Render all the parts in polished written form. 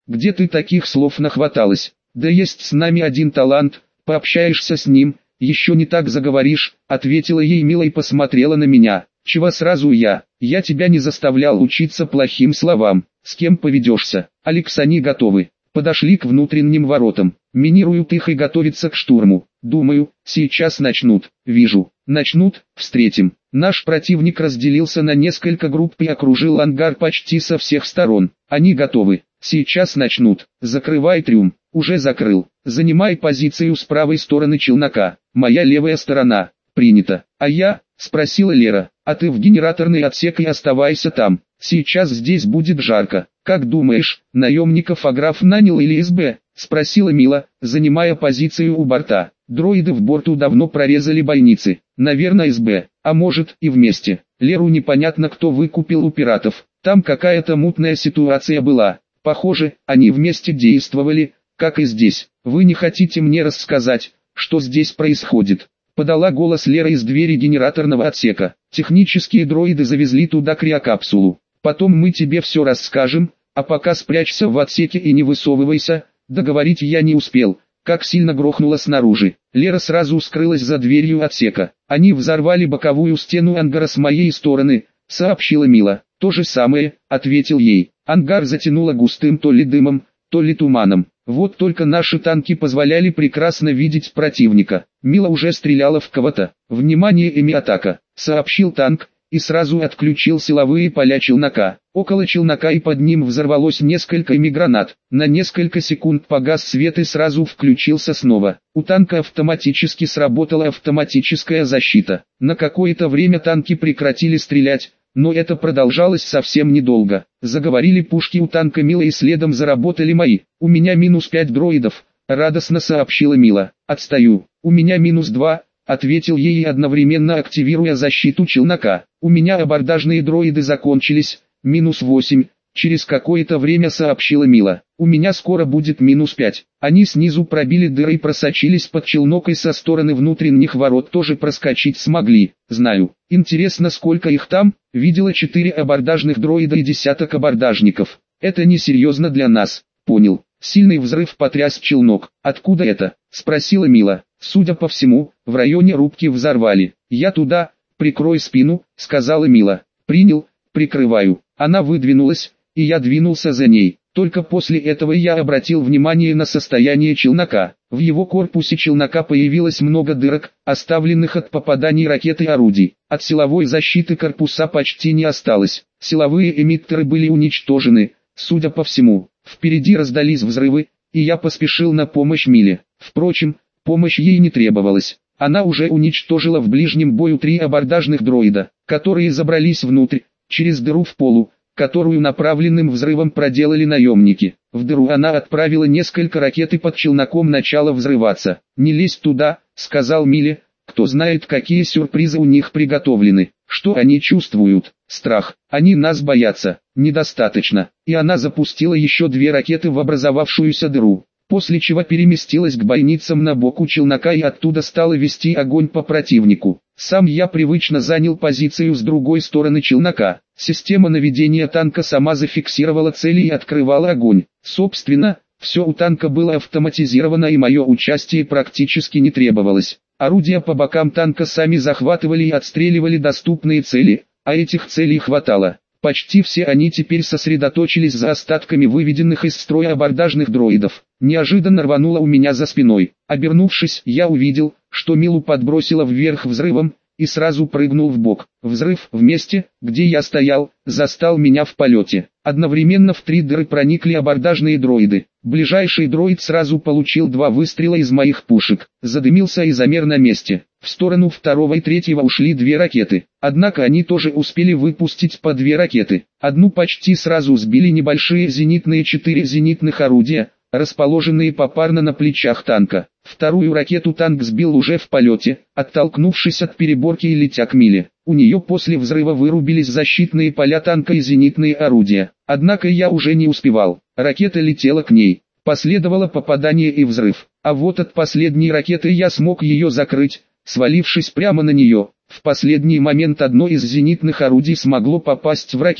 где ты таких слов нахваталась? Да есть с нами один талант, пообщаешься с ним, еще не так заговоришь, ответила ей Мила и посмотрела на меня. Чего сразу я тебя не заставлял учиться плохим словам, с кем поведешься? Алекс, они готовы. Подошли к внутренним воротам, минируют их и готовятся к штурму. Думаю, сейчас начнут. Вижу, начнут, встретим. Наш противник разделился на несколько групп и окружил ангар почти со всех сторон. Они готовы. Сейчас начнут. Закрывай трюм. Уже закрыл. Занимай позицию с правой стороны челнока. Моя левая сторона. Принято. А я? Спросила Лера. А ты в генераторный отсек и оставайся там. Сейчас здесь будет жарко. Как думаешь, наемников Аграф нанял или СБ? Спросила Мила, занимая позицию у борта. Дроиды в борту давно прорезали бойницы. Наверное, СБ, а может и вместе. Леру непонятно, кто выкупил у пиратов. Там какая-то мутная ситуация была. Похоже, они вместе действовали, как и здесь. Вы не хотите мне рассказать, что здесь происходит? Подала голос Лера из двери генераторного отсека. Технические дроиды завезли туда криокапсулу. Потом мы тебе все расскажем, а пока спрячься в отсеке и не высовывайся. Договорить я не успел, как сильно грохнуло снаружи. Лера сразу скрылась за дверью отсека. Они взорвали боковую стену ангара с моей стороны, сообщила Мила. То же самое, ответил ей. Ангар затянуло густым то ли дымом, то ли туманом. Вот только наши танки позволяли прекрасно видеть противника. Мила уже стреляла в кого-то. Внимание, Эми, атака, сообщил танк, и сразу отключил силовые поля челнока. Около челнока и под ним взорвалось несколько гранат. На несколько секунд погас свет и сразу включился снова. У танка автоматически сработала автоматическая защита. На какое-то время танки прекратили стрелять, но это продолжалось совсем недолго. Заговорили пушки у танка Мила и следом заработали мои. У меня -5 дроидов, радостно сообщила Мила. Отстаю, у меня -2. Ответил ей, одновременно активируя защиту челнока. У меня абордажные дроиды закончились, -8, через какое-то время сообщила Мила. У меня скоро будет -5. Они снизу пробили дыры и просочились под челнок, и со стороны внутренних ворот тоже проскочить смогли. Знаю. Интересно, сколько их там? Видела 4 абордажных дроида и десяток абордажников. Это несерьезно для нас. Понял. Сильный взрыв потряс челнок. Откуда это? Спросила Мила. Судя по всему, в районе рубки взорвали. Я туда, прикрой спину, сказала Мила. Принял, прикрываю. Она выдвинулась, и я двинулся за ней. Только после этого я обратил внимание на состояние челнока. В его корпусе челнока появилось много дырок, оставленных от попаданий ракет и орудий. От силовой защиты корпуса почти не осталось. Силовые эмиттеры были уничтожены, судя по всему. Впереди раздались взрывы, и я поспешил на помощь Миле. Впрочем, помощь ей не требовалась. Она уже уничтожила в ближнем бою 3 абордажных дроида, которые забрались внутрь, через дыру в полу, которую направленным взрывом проделали наемники. В дыру она отправила несколько ракет и под челноком начала взрываться. «Не лезь туда», — сказал Миле, — «кто знает, какие сюрпризы у них приготовлены». Что они чувствуют? Страх. Они нас боятся. Недостаточно. И она запустила еще 2 ракеты в образовавшуюся дыру, после чего переместилась к бойницам на боку челнока и оттуда стала вести огонь по противнику. Сам я привычно занял позицию с другой стороны челнока. Система наведения танка сама зафиксировала цели и открывала огонь. Собственно, все у танка было автоматизировано, и мое участие практически не требовалось. Орудия по бокам танка сами захватывали и отстреливали доступные цели, а этих целей хватало. Почти все они теперь сосредоточились за остатками выведенных из строя абордажных дроидов. Неожиданно рвануло у меня за спиной. Обернувшись, я увидел, что Милу подбросило вверх взрывом, и сразу прыгнул в бок. Взрыв в месте, где я стоял, застал меня в полете. Одновременно в 3 дыры проникли абордажные дроиды. Ближайший дроид сразу получил 2 выстрела из моих пушек, задымился и замер на месте. В сторону 2-го и 3-го ушли 2 ракеты. Однако они тоже успели выпустить по 2 ракеты. Одну почти сразу сбили небольшие зенитные 4 зенитных орудия, расположенные попарно на плечах танка. Вторую ракету танк сбил уже в полете, оттолкнувшись от переборки и летя к Миле. У нее после взрыва вырубились защитные поля танка и зенитные орудия. Однако я уже не успевал. Ракета летела к ней. Последовало попадание и взрыв. А вот от последней ракеты я смог ее закрыть, свалившись прямо на нее. В последний момент одно из зенитных орудий смогло попасть в ракету.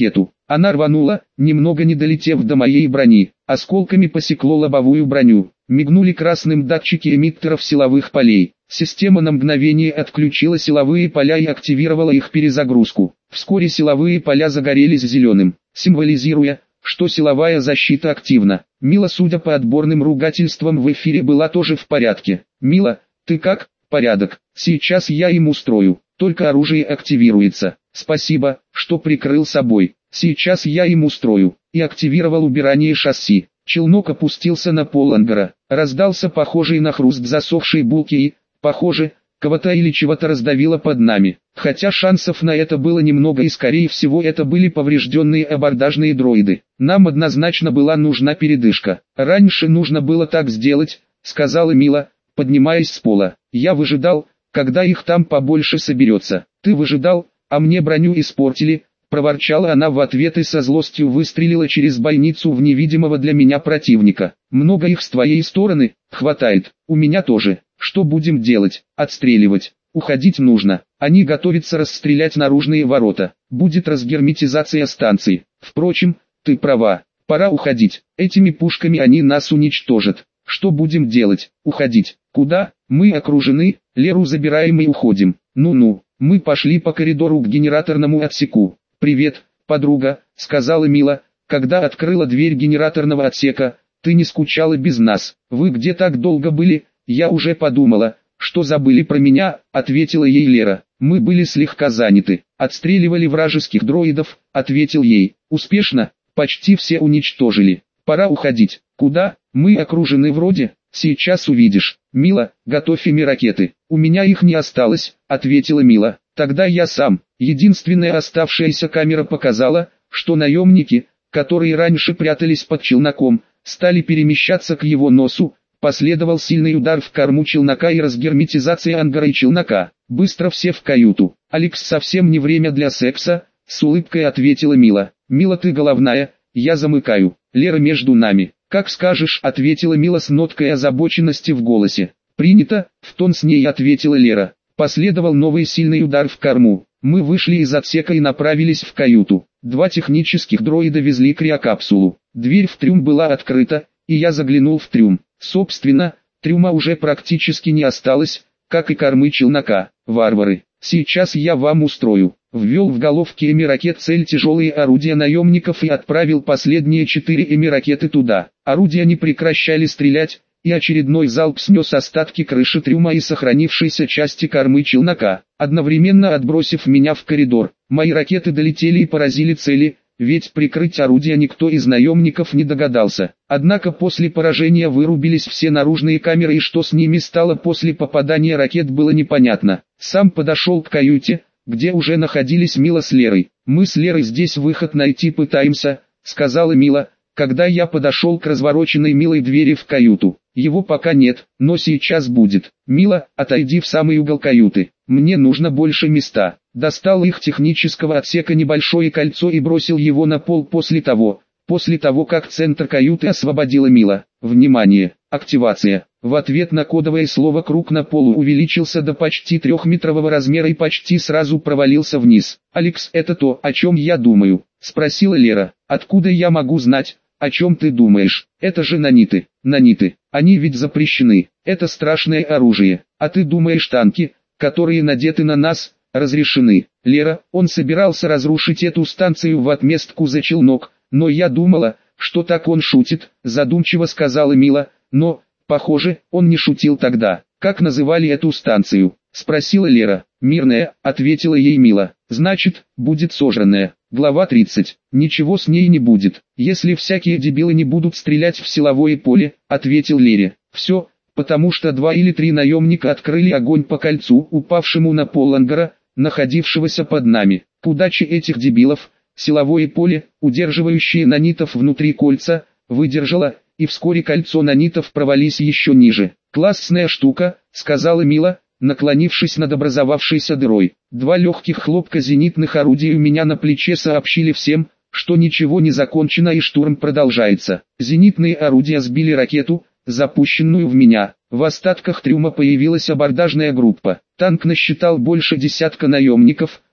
Она рванула, немного не долетев до моей брони, осколками посекло лобовую броню. Мигнули красным датчики эмиттеров силовых полей. Система на мгновение отключила силовые поля и активировала их перезагрузку. Вскоре силовые поля загорелись зеленым, символизируя, что силовая защита активна. Мила, судя по отборным ругательствам в эфире, была тоже в порядке. «Мила, ты как?» «Порядок. Сейчас я им устрою. Только оружие активируется. Спасибо, что прикрыл собой. Сейчас я им устрою». И активировал убирание шасси. Челнок опустился на пол ангара. Раздался похожий на хруст засохшей булки и, похоже, кого-то или чего-то раздавило под нами. Хотя шансов на это было немного, и скорее всего это были поврежденные абордажные дроиды. Нам однозначно была нужна передышка. «Раньше нужно было так сделать», — сказала Мила, поднимаясь с пола. «Я выжидал, когда их там побольше соберется». «Ты выжидал, а мне броню испортили», — проворчала она в ответ и со злостью выстрелила через бойницу в невидимого для меня противника. «Много их с твоей стороны?» «Хватает. У меня тоже. Что будем делать?» «Отстреливать. Уходить нужно. Они готовятся расстрелять наружные ворота. Будет разгерметизация станции. Впрочем, ты права. Пора уходить. Этими пушками они нас уничтожат. Что будем делать? Уходить. Куда? Мы окружены. Леру забираем и уходим». «Ну-ну». Мы пошли по коридору к генераторному отсеку. «Привет, подруга», — сказала Мила, когда открыла дверь генераторного отсека. «Ты не скучала без нас? Вы где так долго были?» «Я уже подумала, что забыли про меня», — ответила ей Лера. «Мы были слегка заняты. Отстреливали вражеских дроидов», — ответил ей. «Успешно? Почти все уничтожили. Пора уходить». «Куда? Мы окружены вроде. Сейчас увидишь». «Мила, готовь ими ракеты». «У меня их не осталось», — ответила Мила. «Тогда я сам». Единственная оставшаяся камера показала, что наемники, которые раньше прятались под челноком, стали перемещаться к его носу. Последовал сильный удар в корму челнока и разгерметизация ангара и челнока. «Быстро все в каюту». «Алекс, совсем не время для секса», — с улыбкой ответила Мила. «Мила, ты головная, я замыкаю. Лера между нами». «Как скажешь», — ответила Мила с ноткой озабоченности в голосе. «Принято», — в тон с ней ответила Лера. Последовал новый сильный удар в корму. Мы вышли из отсека и направились в каюту. 2 технических дроида везли криокапсулу. Дверь в трюм была открыта, и я заглянул в трюм. Собственно, трюма уже практически не осталось, как и кормы челнока. «Варвары, сейчас я вам устрою». Ввел в головки эми-ракет цель тяжелые орудия наемников и отправил последние 4 эми-ракеты туда. Орудия не прекращали стрелять, и очередной залп снес остатки крыши трюма и сохранившейся части кормы челнока, одновременно отбросив меня в коридор. Мои ракеты долетели и поразили цели, ведь прикрыть орудия никто из наемников не догадался. Однако после поражения вырубились все наружные камеры, и что с ними стало после попадания ракет, было непонятно. Сам подошел к каюте, где уже находились Мила с Лерой. «Мы с Лерой здесь выход найти пытаемся», — сказала Мила, когда я подошел к развороченной Милой двери в каюту. «Его пока нет, но сейчас будет. Мила, отойди в самый угол каюты. Мне нужно больше места». Достал их технического отсека небольшое кольцо и бросил его на пол после того, как центр каюты освободила Мила. «Внимание! Активация!» В ответ на кодовое слово круг на полу увеличился до почти 3-метрового размера и почти сразу провалился вниз. «Алекс, это то, о чем я думаю?» — спросила Лера. «Откуда я могу знать, о чем ты думаешь? Это же наниты». «Наниты, они ведь запрещены. Это страшное оружие. А ты думаешь, танки, которые надеты на нас, разрешены?» «Лера, он собирался разрушить эту станцию в отместку за челнок, но я думала, что так он шутит», — задумчиво сказала Мила. «Но, похоже, он не шутил тогда». «Как называли эту станцию?» — спросила Лера. «Мирная», — ответила ей Мила. «Значит, будет сожранная». Глава 30. «Ничего с ней не будет, если всякие дебилы не будут стрелять в силовое поле», — ответил Лере. «Все, потому что 2 или 3 наемника открыли огонь по кольцу, упавшему на пол ангара, находившегося под нами. К удаче этих дебилов, силовое поле, удерживающее нанитов внутри кольца, выдержало, и вскоре кольцо нанитов провалилось еще ниже. «Классная штука», — сказала Мила, наклонившись над образовавшейся дырой. 2 легких хлопка зенитных орудий у меня на плече сообщили всем, что ничего не закончено и штурм продолжается. Зенитные орудия сбили ракету, запущенную в меня. В остатках трюма появилась абордажная группа. Танк насчитал больше десятка наемников,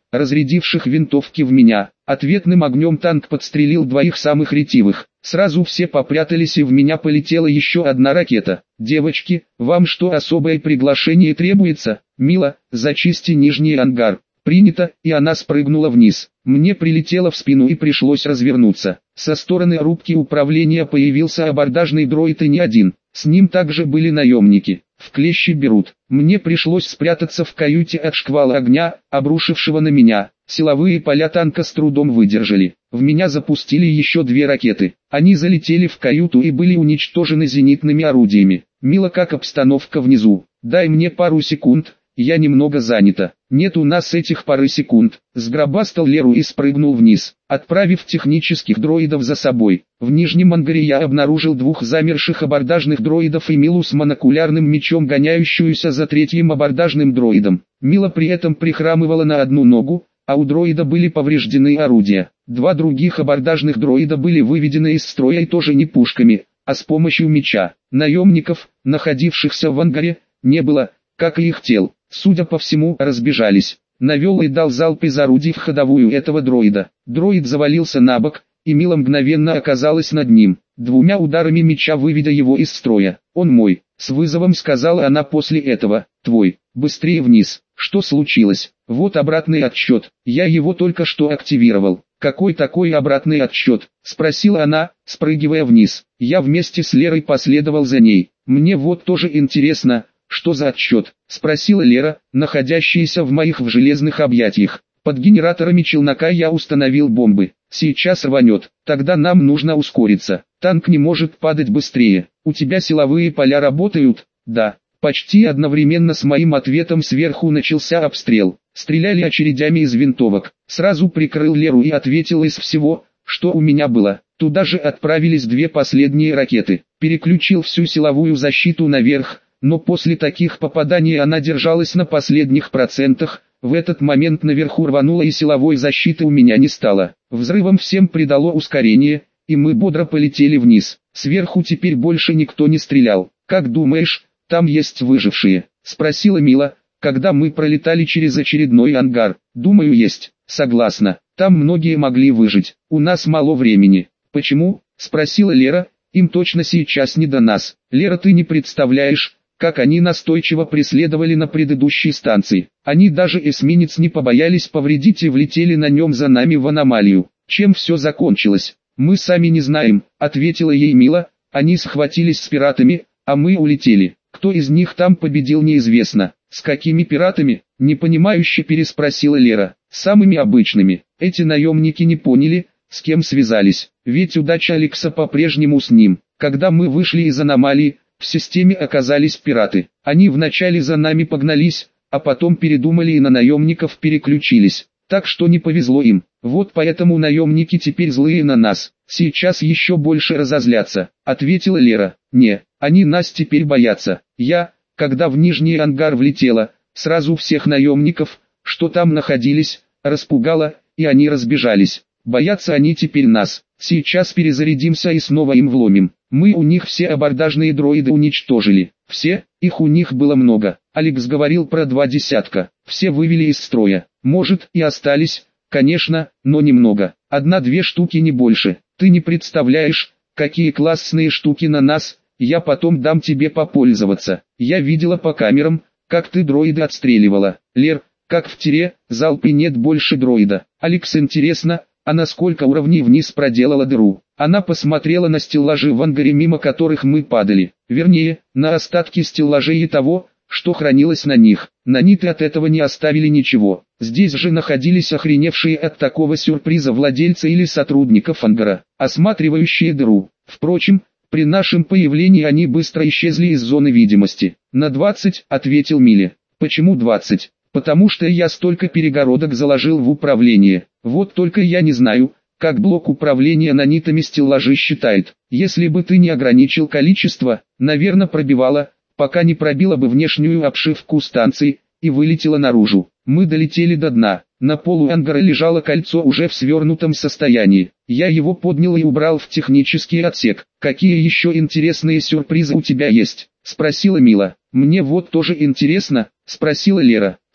разрядивших винтовки в меня. Ответным огнем танк подстрелил двоих самых ретивых. Сразу все попрятались, и в меня полетела еще одна ракета. «Девочки, вам что, особое приглашение требуется? Мила, зачисти нижний ангар». «Принято», и она спрыгнула вниз. Мне прилетело в спину и пришлось развернуться. Со стороны рубки управления появился абордажный дроид, и не один. С ним также были наемники. В клещи берут. Мне пришлось спрятаться в каюте от шквала огня, обрушившего на меня. Силовые поля танка с трудом выдержали. В меня запустили еще 2 ракеты. Они залетели в каюту и были уничтожены зенитными орудиями. «Мила, как обстановка внизу? Дай мне пару секунд, я немного занята». «Нет у нас этих пары секунд». Сгробастал Леру и спрыгнул вниз, отправив технических дроидов за собой. В нижнем ангаре я обнаружил 2 замерших абордажных дроидов и Милу с монокулярным мечом, гоняющуюся за 3-м абордажным дроидом. Мила при этом прихрамывала на одну ногу, а у дроида были повреждены орудия. 2 других абордажных дроида были выведены из строя, и тоже не пушками, а с помощью меча. Наемников, находившихся в ангаре, не было, как и их тел. Судя по всему, разбежались. Навел и дал залп из орудий в ходовую этого дроида. Дроид завалился на бок, и Мила мгновенно оказалась над ним, 2 ударами меча выведя его из строя. «Он мой», — с вызовом сказала она после этого. «Твой, быстрее вниз». «Что случилось?» «Вот обратный отсчет, я его только что активировал». «Какой такой обратный отсчет?» — спросила она, спрыгивая вниз. Я вместе с Лерой последовал за ней. «Мне вот тоже интересно, что за отсчет?» — спросила Лера, находящаяся в моих железных объятиях. «Под генераторами челнока я установил бомбы. Сейчас рванет, тогда нам нужно ускориться. Танк не может падать быстрее. У тебя силовые поля работают?» «Да». Почти одновременно с моим ответом сверху начался обстрел. Стреляли очередями из винтовок. Сразу прикрыл Леру и ответил из всего, что у меня было. Туда же отправились 2 последние ракеты. Переключил всю силовую защиту наверх, но после таких попаданий она держалась на последних процентах. В этот момент наверху рвануло, и силовой защиты у меня не стало. Взрывом всем придало ускорение, и мы бодро полетели вниз. Сверху теперь больше никто не стрелял. «Как думаешь, там есть выжившие?» — спросила Мила, когда мы пролетали через очередной ангар. «Думаю, есть». «Согласна, там многие могли выжить. У нас мало времени». «Почему?» — спросила Лера. «Им точно сейчас не до нас. Лера, ты не представляешь, как они настойчиво преследовали на предыдущей станции. Они даже эсминец не побоялись повредить и влетели на нем за нами в аномалию. Чем все закончилось?» «Мы сами не знаем», — ответила ей Мила. «Они схватились с пиратами, а мы улетели. Кто из них там победил, неизвестно». «С какими пиратами?» — непонимающе переспросила Лера. «Самыми обычными. Эти наемники не поняли, с кем связались. Ведь удача Алекса по-прежнему с ним. Когда мы вышли из аномалии, в системе оказались пираты. Они вначале за нами погнались, а потом передумали и на наемников переключились. Так что не повезло им. Вот поэтому наемники теперь злые на нас. Сейчас еще больше разозлятся», — ответила Лера. «Не, они нас теперь боятся. Когда в нижний ангар влетела, сразу всех наемников, что там находились, распугала, и они разбежались. Боятся они теперь нас. Сейчас перезарядимся и снова им вломим. Мы у них все абордажные дроиды уничтожили. Все, их у них было много. Алекс говорил про 2 десятка. Все вывели из строя. Может, и остались, конечно, но немного. 1-2 штуки, не больше. Ты не представляешь, какие классные штуки на нас. Я потом дам тебе попользоваться. Я видела по камерам, как ты дроида отстреливала. Лер, как в тире, залпы, нет больше дроида. Алекс, интересно, а на сколько уровней вниз проделала дыру?» Она посмотрела на стеллажи в ангаре, мимо которых мы падали. Вернее, на остатки стеллажей и того, что хранилось на них. Наниты от этого не оставили ничего. Здесь же находились охреневшие от такого сюрприза владельцы или сотрудников ангара, осматривающие дыру. Впрочем, при нашем появлении они быстро исчезли из зоны видимости. «На 20, — ответил Миле. «Почему 20? «Потому что я столько перегородок заложил в управление. Вот только я не знаю, как блок управления нанитами стеллажи считает. Если бы ты не ограничил количество, наверное, пробивала, пока не пробила бы внешнюю обшивку станции и вылетела наружу. Мы долетели до дна. На полу ангара лежало кольцо уже в свернутом состоянии. Я его поднял и убрал в технический отсек. «Какие еще интересные сюрпризы у тебя есть?» — спросила Мила. «Мне вот тоже интересно», — спросила Лера.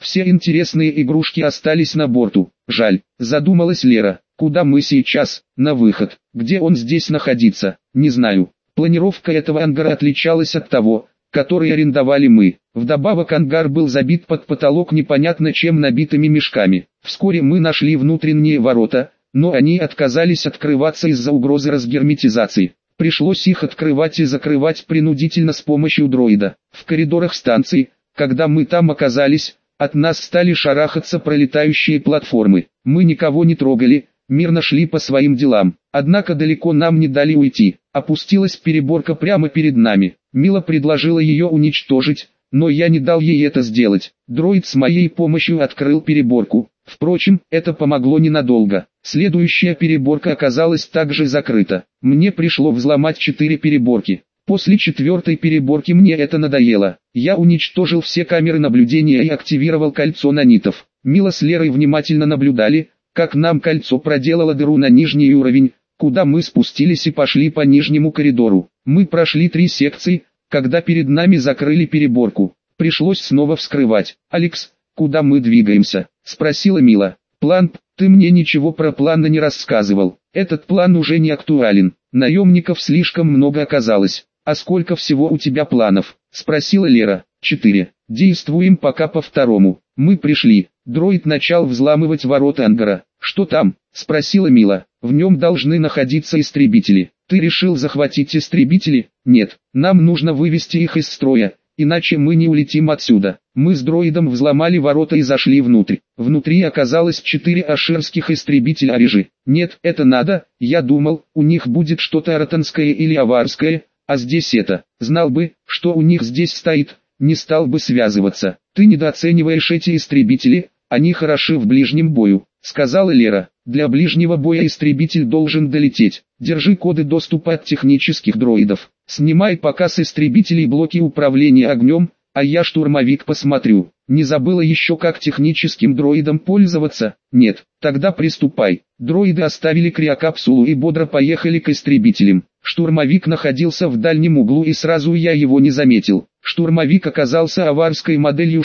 Все интересные игрушки остались на борту. Жаль, задумалась Лера. Куда мы сейчас? На выход. Где он здесь находится? Не знаю. Планировка этого ангара отличалась от того, который арендовали мы. Вдобавок ангар был забит под потолок непонятно чем набитыми мешками. Вскоре мы нашли внутренние ворота, но они отказались открываться из-за угрозы разгерметизации. Пришлось их открывать и закрывать принудительно с помощью дроида. В коридорах станции, когда мы там оказались, от нас стали шарахаться пролетающие платформы. Мы никого не трогали, мирно шли по своим делам. Однако далеко нам не дали уйти. Опустилась переборка прямо перед нами. Мила предложила ее уничтожить, но я не дал ей это сделать. Дроид с моей помощью открыл переборку. Впрочем, это помогло ненадолго. Следующая переборка оказалась также закрыта. Мне пришло взломать 4 переборки. После 4-й переборки мне это надоело. Я уничтожил все камеры наблюдения и активировал кольцо нанитов. Мила с Лерой внимательно наблюдали, как нам кольцо проделало дыру на нижний уровень, куда мы спустились и пошли по нижнему коридору. Мы прошли 3 секции, когда перед нами закрыли переборку. Пришлось снова вскрывать. «Алекс, куда мы двигаемся?» — спросила Мила. «План? Ты мне ничего про план не рассказывал. Этот план уже не актуален. Наемников слишком много оказалось. А сколько всего у тебя планов?» — спросила Лера. 4. Действуем пока по второму. Мы пришли. Дроид начал взламывать ворота ангара. «Что там?» — спросила Мила. «В нем должны находиться истребители. Ты решил захватить истребители?» «Нет, нам нужно вывести их из строя, иначе мы не улетим отсюда». Мы с дроидом взломали ворота и зашли внутрь. Внутри оказалось 4 аширских истребителя Орижи. «Нет, это надо, я думал, у них будет что-то аратанское или аварское, а здесь это. Знал бы, что у них здесь стоит, не стал бы связываться. Ты недооцениваешь эти истребители, они хороши в ближнем бою», — сказала Лера. «Для ближнего боя истребитель должен долететь. Держи коды доступа от технических дроидов. Снимай пока с истребителей блоки управления огнем, а я штурмовик посмотрю. Не забыла еще как техническим дроидом пользоваться? Нет, тогда приступай». Дроиды оставили криокапсулу и бодро поехали к истребителям. Штурмовик находился в дальнем углу и сразу я его не заметил. Штурмовик оказался аварской моделью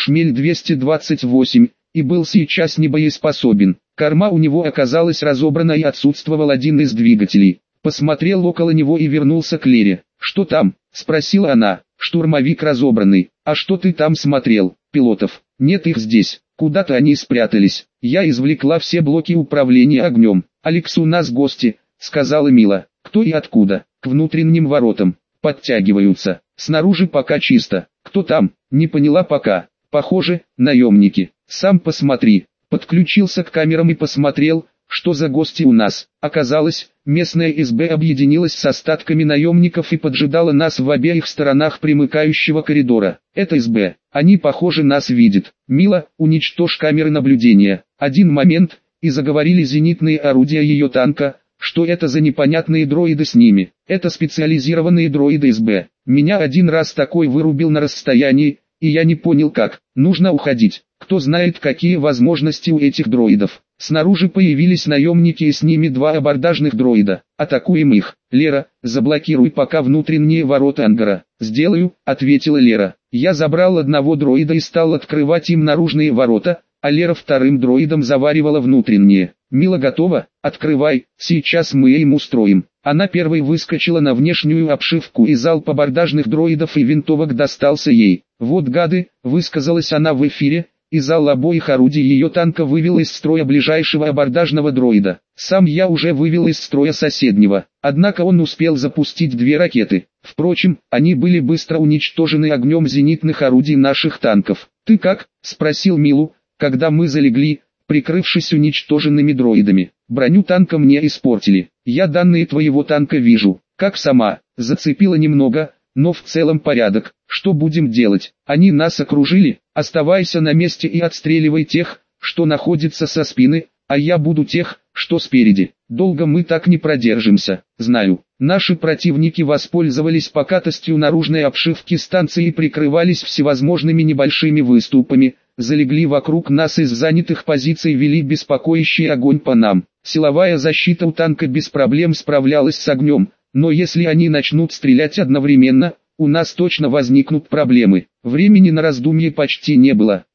Шмель-228 и был сейчас не боеспособен. Корма у него оказалась разобрана и отсутствовал один из двигателей. Посмотрел около него и вернулся к Лере. «Что там?» — спросила она. «Штурмовик разобранный. А что ты там смотрел?» «Пилотов. Нет их здесь. Куда-то они спрятались. Я извлекла все блоки управления огнем. Алекс, у нас гости», — сказала Мила. «Кто и откуда?» «К внутренним воротам. Подтягиваются. Снаружи пока чисто. Кто там?» «Не поняла пока. Похоже, наемники. Сам посмотри». Подключился к камерам и посмотрел, что за гости у нас. Оказалось, местная СБ объединилась с остатками наемников и поджидала нас в обеих сторонах примыкающего коридора. Это СБ. Они, похоже, нас видят. «Мила, уничтожь камеры наблюдения». Один момент, и заговорили зенитные орудия ее танка. «Что это за непонятные дроиды с ними?» «Это специализированные дроиды СБ. Меня один раз такой вырубил на расстоянии, и я не понял как. Нужно уходить. Кто знает, какие возможности у этих дроидов». Снаружи появились наемники и с ними 2 абордажных дроида. «Атакуем их. Лера, заблокируй пока внутренние ворота ангара». «Сделаю», — ответила Лера. Я забрал одного дроида и стал открывать им наружные ворота, а Лера вторым дроидом заваривала внутренние. «Мила готова? Открывай, сейчас мы им устроим». Она первой выскочила на внешнюю обшивку, и залп абордажных дроидов и винтовок достался ей. «Вот гады», — высказалась она в эфире, и зал обоих орудий ее танка вывел из строя ближайшего абордажного дроида. Сам я уже вывел из строя соседнего, однако он успел запустить 2 ракеты. Впрочем, они были быстро уничтожены огнем зенитных орудий наших танков. «Ты как?» — спросил Милу, когда мы залегли, прикрывшись уничтоженными дроидами. «Броню танка мне испортили. Я данные твоего танка вижу. Как сама, зацепила немного, но в целом порядок. Что будем делать? Они нас окружили. Оставайся на месте и отстреливай тех, что находятся со спины, а я буду тех, что спереди. Долго мы так не продержимся». «Знаю». Наши противники воспользовались покатостью наружной обшивки станции и прикрывались всевозможными небольшими выступами, залегли вокруг нас и с занятых позиций вели беспокоящий огонь по нам. Силовая защита у танка без проблем справлялась с огнем, но если они начнут стрелять одновременно, у нас точно возникнут проблемы. Времени на раздумье почти не было.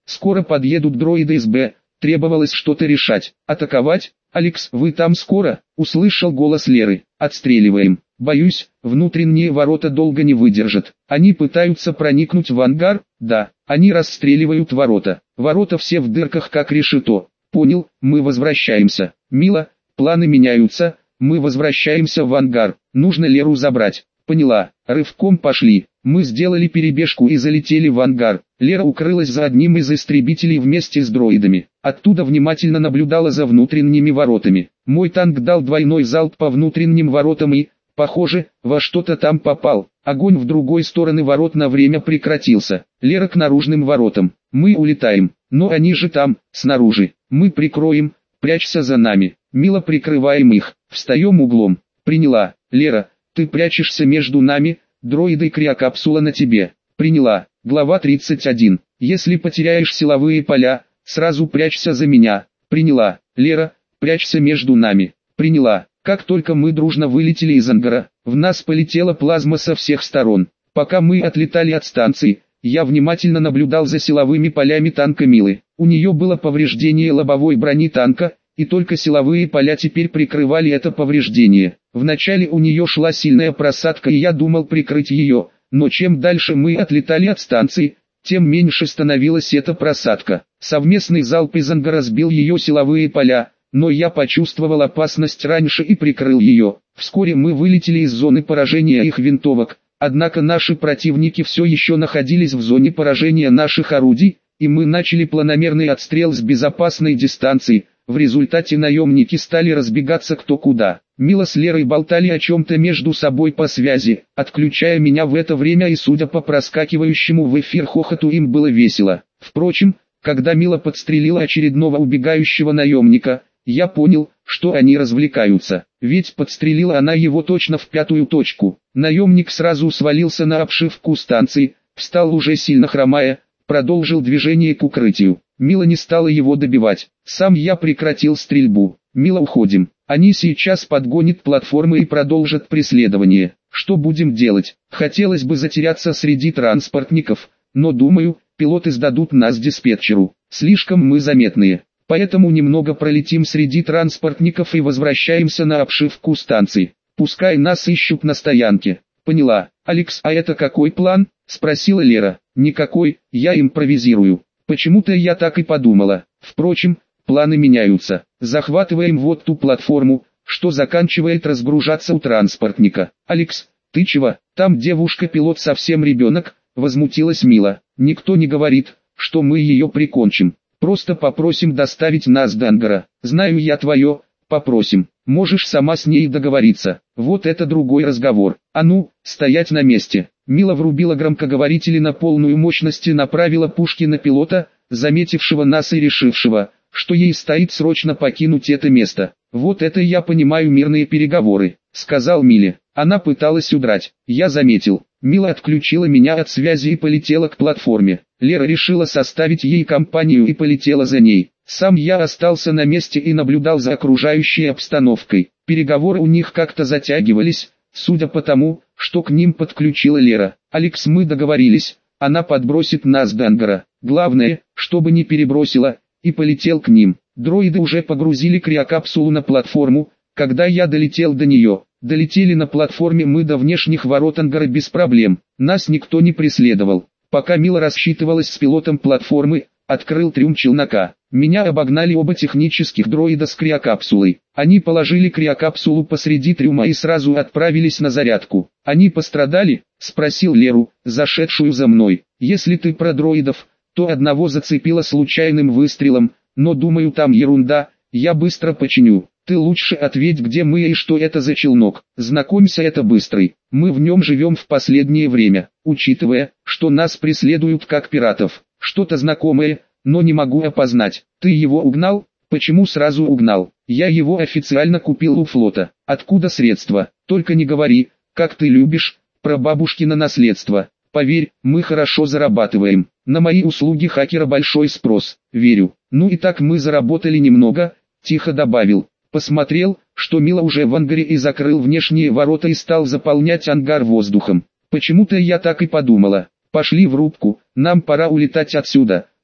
Скоро подъедут дроиды из Б. Требовалось что-то решать. Атаковать? «Алекс, вы там скоро?» — услышал голос Леры. «Отстреливаем. Боюсь, внутренние ворота долго не выдержат. Они пытаются проникнуть в ангар?» «Да, они расстреливают ворота. Ворота все в дырках как решето». «Понял, мы возвращаемся». «Мила, планы меняются, мы возвращаемся в ангар. Нужно Леру забрать». «Поняла, рывком пошли». Мы сделали перебежку и залетели в ангар. Лера укрылась за одним из истребителей вместе с дроидами. Оттуда внимательно наблюдала за внутренними воротами. Мой танк дал двойной залп по внутренним воротам и, похоже, во что-то там попал. Огонь в другой стороны ворот на время прекратился. Лера к наружным воротам. Мы улетаем. Но они же там, снаружи. Мы прикроем, прячься за нами. Мило прикрываем их. Встаем углом. Приняла. Лера, ты прячешься между нами. Дроиды криокапсула на тебе. Приняла. Глава 31. Если потеряешь силовые поля, сразу прячься за меня. Приняла. Лера, прячься между нами. Приняла. Как только мы дружно вылетели из ангара, в нас полетела плазма со всех сторон. Пока мы отлетали от станции, я внимательно наблюдал за силовыми полями танка Милы. У нее было повреждение лобовой брони танка, и только силовые поля теперь прикрывали это повреждение. Вначале у нее шла сильная просадка и я думал прикрыть ее, но чем дальше мы отлетали от станции, тем меньше становилась эта просадка. Совместный залп из ангара сбил ее силовые поля, но я почувствовал опасность раньше и прикрыл ее. Вскоре мы вылетели из зоны поражения их винтовок, однако наши противники все еще находились в зоне поражения наших орудий, и мы начали планомерный отстрел с безопасной дистанции. В результате наемники стали разбегаться кто куда. Мила с Лерой болтали о чем-то между собой по связи, отключая меня в это время, и судя по проскакивающему в эфир хохоту, им было весело. Впрочем, когда Мила подстрелила очередного убегающего наемника, я понял, что они развлекаются, ведь подстрелила она его точно в пятую точку. Наемник сразу свалился на обшивку станции, встал уже сильно хромая, продолжил движение к укрытию. Мила не стала его добивать. Сам я прекратил стрельбу. Мила, уходим. Они сейчас подгонят платформы и продолжат преследование. Что будем делать? Хотелось бы затеряться среди транспортников, но думаю, пилоты сдадут нас диспетчеру. Слишком мы заметные. Поэтому немного пролетим среди транспортников и возвращаемся на обшивку станции. Пускай нас ищут на стоянке. Поняла. «Алекс, а это какой план?» — спросила Лера. «Никакой, я импровизирую». Почему-то я так и подумала. Впрочем, планы меняются. Захватываем вот ту платформу, что заканчивает разгружаться у транспортника. «Алекс, ты чего? Там девушка-пилот совсем ребенок», — возмутилась Мила. «Никто не говорит, что мы ее прикончим. Просто попросим доставить нас до ангара. Знаю я твое, попросим. Можешь сама с ней договориться. Вот это другой разговор. А ну, стоять на месте». Мила врубила громкоговорители на полную мощность и направила пушки на пилота, заметившего нас и решившего, что ей стоит срочно покинуть это место. «Вот это я понимаю мирные переговоры», — сказал Миле. Она пыталась удрать. Я заметил. Мила отключила меня от связи и полетела к платформе. Лера решила составить ей компанию и полетела за ней. Сам я остался на месте и наблюдал за окружающей обстановкой. Переговоры у них как-то затягивались, судя по тому, что к ним подключила Лера. «Алекс, мы договорились, она подбросит нас до ангара. Главное, чтобы не перебросила», и полетел к ним. Дроиды уже погрузили криокапсулу на платформу, когда я долетел до нее. Долетели на платформе мы до внешних ворот ангара без проблем. Нас никто не преследовал. Пока Мила рассчитывалась с пилотом платформы, открыл трюм челнока. Меня обогнали оба технических дроида с криокапсулой. Они положили криокапсулу посреди трюма и сразу отправились на зарядку. «Они пострадали?» — спросил Леру, зашедшую за мной. «Если ты про дроидов, то одного зацепило случайным выстрелом, но думаю там ерунда, я быстро починю. Ты лучше ответь, где мы и что это за челнок. Знакомься, это Быстрый. Мы в нем живем в последнее время, учитывая, что нас преследуют как пиратов. Что-то знакомое, но не могу опознать. Ты его угнал?» «Почему сразу угнал? Я его официально купил у флота. Откуда средства? Только не говори, как ты любишь, про бабушкино наследство. Поверь, мы хорошо зарабатываем. На мои услуги хакера большой спрос. Верю. Ну и так мы заработали немного», — тихо добавил. Посмотрел, что Мила уже в ангаре, и закрыл внешние ворота и стал заполнять ангар воздухом. Почему-то я так и подумала. «Пошли в рубку, нам пора улетать отсюда», —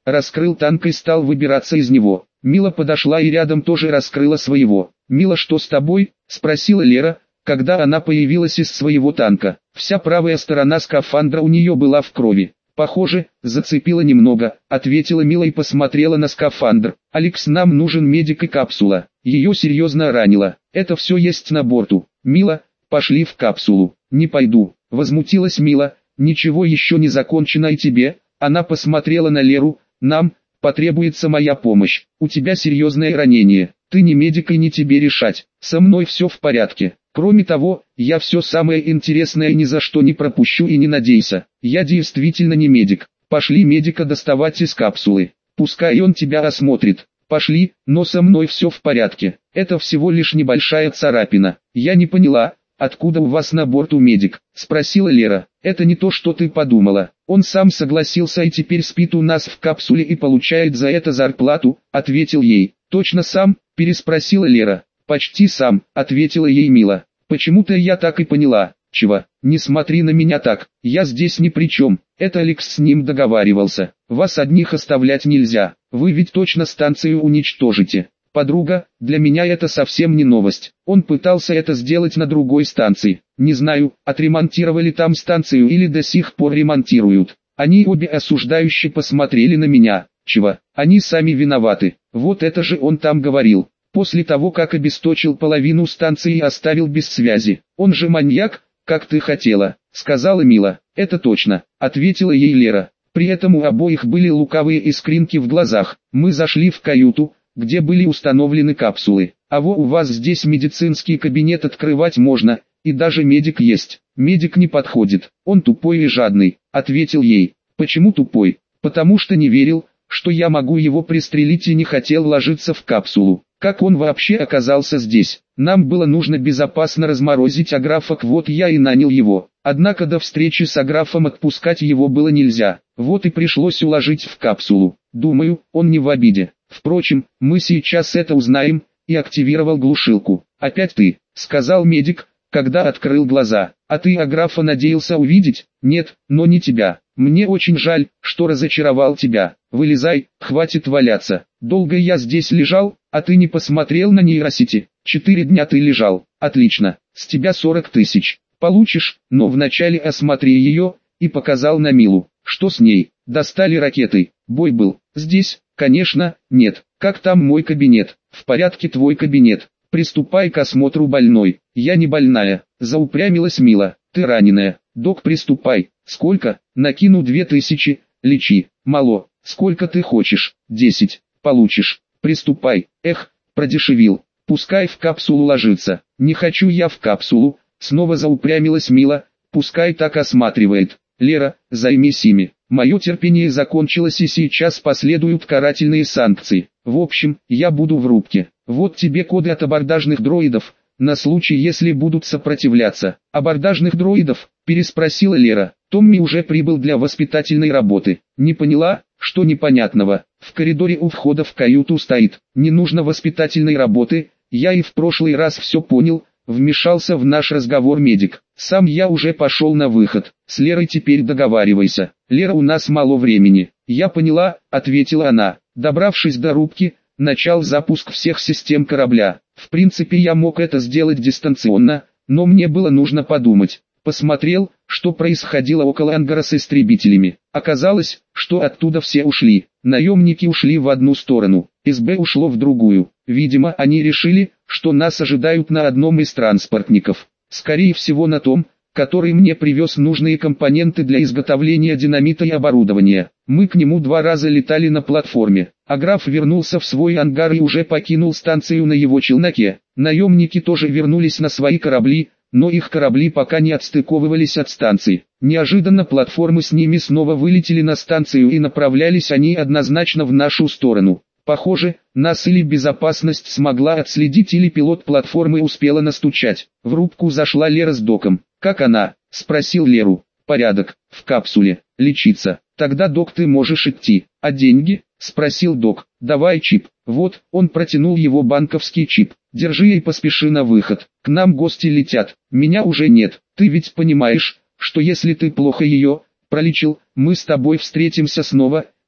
раскрыл танк и стал выбираться из него. Мила подошла и рядом тоже раскрыла своего. «Мила, что с тобой?» – спросила Лера, когда она появилась из своего танка. Вся правая сторона скафандра у нее была в крови. «Похоже, зацепило немного», — ответила Мила и посмотрела на скафандр. «Алекс, нам нужен медик и капсула. Ее серьезно ранило. Это все есть на борту. Мила, пошли в капсулу». «Не пойду», — возмутилась Мила. «Ничего еще не закончено и тебе». Она посмотрела на Леру. «Нам потребуется моя помощь. У тебя серьезное ранение. Ты не медик и не тебе решать. Со мной все в порядке. Кроме того, я все самое интересное ни за что не пропущу и не надейся. Я действительно не медик. Пошли медика доставать из капсулы. Пускай он тебя осмотрит. Пошли, но со мной все в порядке. Это всего лишь небольшая царапина». «Я не поняла, откуда у вас на борту медик?» — спросила Лера. «Это не то, что ты подумала. Он сам согласился и теперь спит у нас в капсуле и получает за это зарплату», — ответил ей. «Точно сам?» — переспросила Лера. «Почти сам», — ответила ей Мила. «Почему-то я так и поняла». «Чего? Не смотри на меня так, я здесь ни при чем. Это Алекс с ним договаривался. Вас одних оставлять нельзя. Вы ведь точно станцию уничтожите». «Подруга, для меня это совсем не новость. Он пытался это сделать на другой станции. Не знаю, отремонтировали там станцию или до сих пор ремонтируют». Они обе осуждающе посмотрели на меня. «Чего? Они сами виноваты. Вот это же он там говорил. После того, как обесточил половину станции и оставил без связи. Он же маньяк, как ты хотела», — сказала Мила. «Это точно», — ответила ей Лера. При этом у обоих были лукавые искринки в глазах. Мы зашли в каюту, где были установлены капсулы. «А во, у вас здесь медицинский кабинет открывать можно, и даже медик есть». «Медик не подходит, он тупой и жадный», — ответил ей. «Почему тупой?» «Потому что не верил, что я могу его пристрелить и не хотел ложиться в капсулу. Как он вообще оказался здесь? Нам было нужно безопасно разморозить Аграфа, вот я и нанял его. Однако до встречи с Аграфом отпускать его было нельзя, вот и пришлось уложить в капсулу. Думаю, он не в обиде. Впрочем, мы сейчас это узнаем», и активировал глушилку. «Опять ты», — сказал медик, когда открыл глаза. «А ты Аграфа надеялся увидеть?» «Нет, но не тебя. Мне очень жаль, что разочаровал тебя. Вылезай, хватит валяться. Долго я здесь лежал, а ты не посмотрел на нейросети. 4 дня ты лежал. Отлично, с тебя 40 тысяч. Получишь, но вначале осмотри ее», и показал на Милу. «Что с ней? Достали ракеты. Бой был. Здесь?» «Конечно, нет. Как там мой кабинет?» «В порядке твой кабинет. Приступай к осмотру больной». «Я не больная», — заупрямилась Мила. «Ты раненая. Док, приступай». «Сколько?» «Накину 2000, лечи». «Мало. Сколько ты хочешь?» 10. «Получишь. Приступай». «Эх, продешевил. Пускай в капсулу ложится». «Не хочу я в капсулу», — снова заупрямилась Мила. «Пускай так осматривает». «Лера, займись ими. Мое терпение закончилось и сейчас последуют карательные санкции. В общем, я буду в рубке. Вот тебе коды от абордажных дроидов, на случай если будут сопротивляться». «Абордажных дроидов?» – переспросила Лера. «Томми уже прибыл для воспитательной работы». «Не поняла, что непонятного?» «В коридоре у входа в каюту стоит. Не нужно воспитательной работы, я и в прошлый раз все понял». Вмешался в наш разговор медик. «Сам я уже пошел на выход. С Лерой теперь договаривайся. Лера, у нас мало времени». «Я поняла», — ответила она. Добравшись до рубки, начал запуск всех систем корабля. В принципе, я мог это сделать дистанционно, но мне было нужно подумать. Посмотрел, что происходило около ангара с истребителями. Оказалось, что оттуда все ушли. Наемники ушли в одну сторону, СБ ушло в другую. Видимо, они решили, что нас ожидают на одном из транспортников. Скорее всего на том, который мне привез нужные компоненты для изготовления динамита и оборудования. Мы к нему 2 раза летали на платформе. Аграф вернулся в свой ангар и уже покинул станцию на его челноке. Наемники тоже вернулись на свои корабли, но их корабли пока не отстыковывались от станции. Неожиданно платформы с ними снова вылетели на станцию, и направлялись они однозначно в нашу сторону. Похоже, нас или безопасность смогла отследить, или пилот платформы успела настучать. В рубку зашла Лера с доком. «Как она?» – спросил Леру. «Порядок, в капсуле, лечиться». «Тогда, док, ты можешь идти». «А деньги?» – спросил док. «Давай чип». Вот, он протянул его банковский чип. «Держи и поспеши на выход. К нам гости летят. Меня уже нет. Ты ведь понимаешь, что если ты плохо ее пролечил, мы с тобой встретимся снова,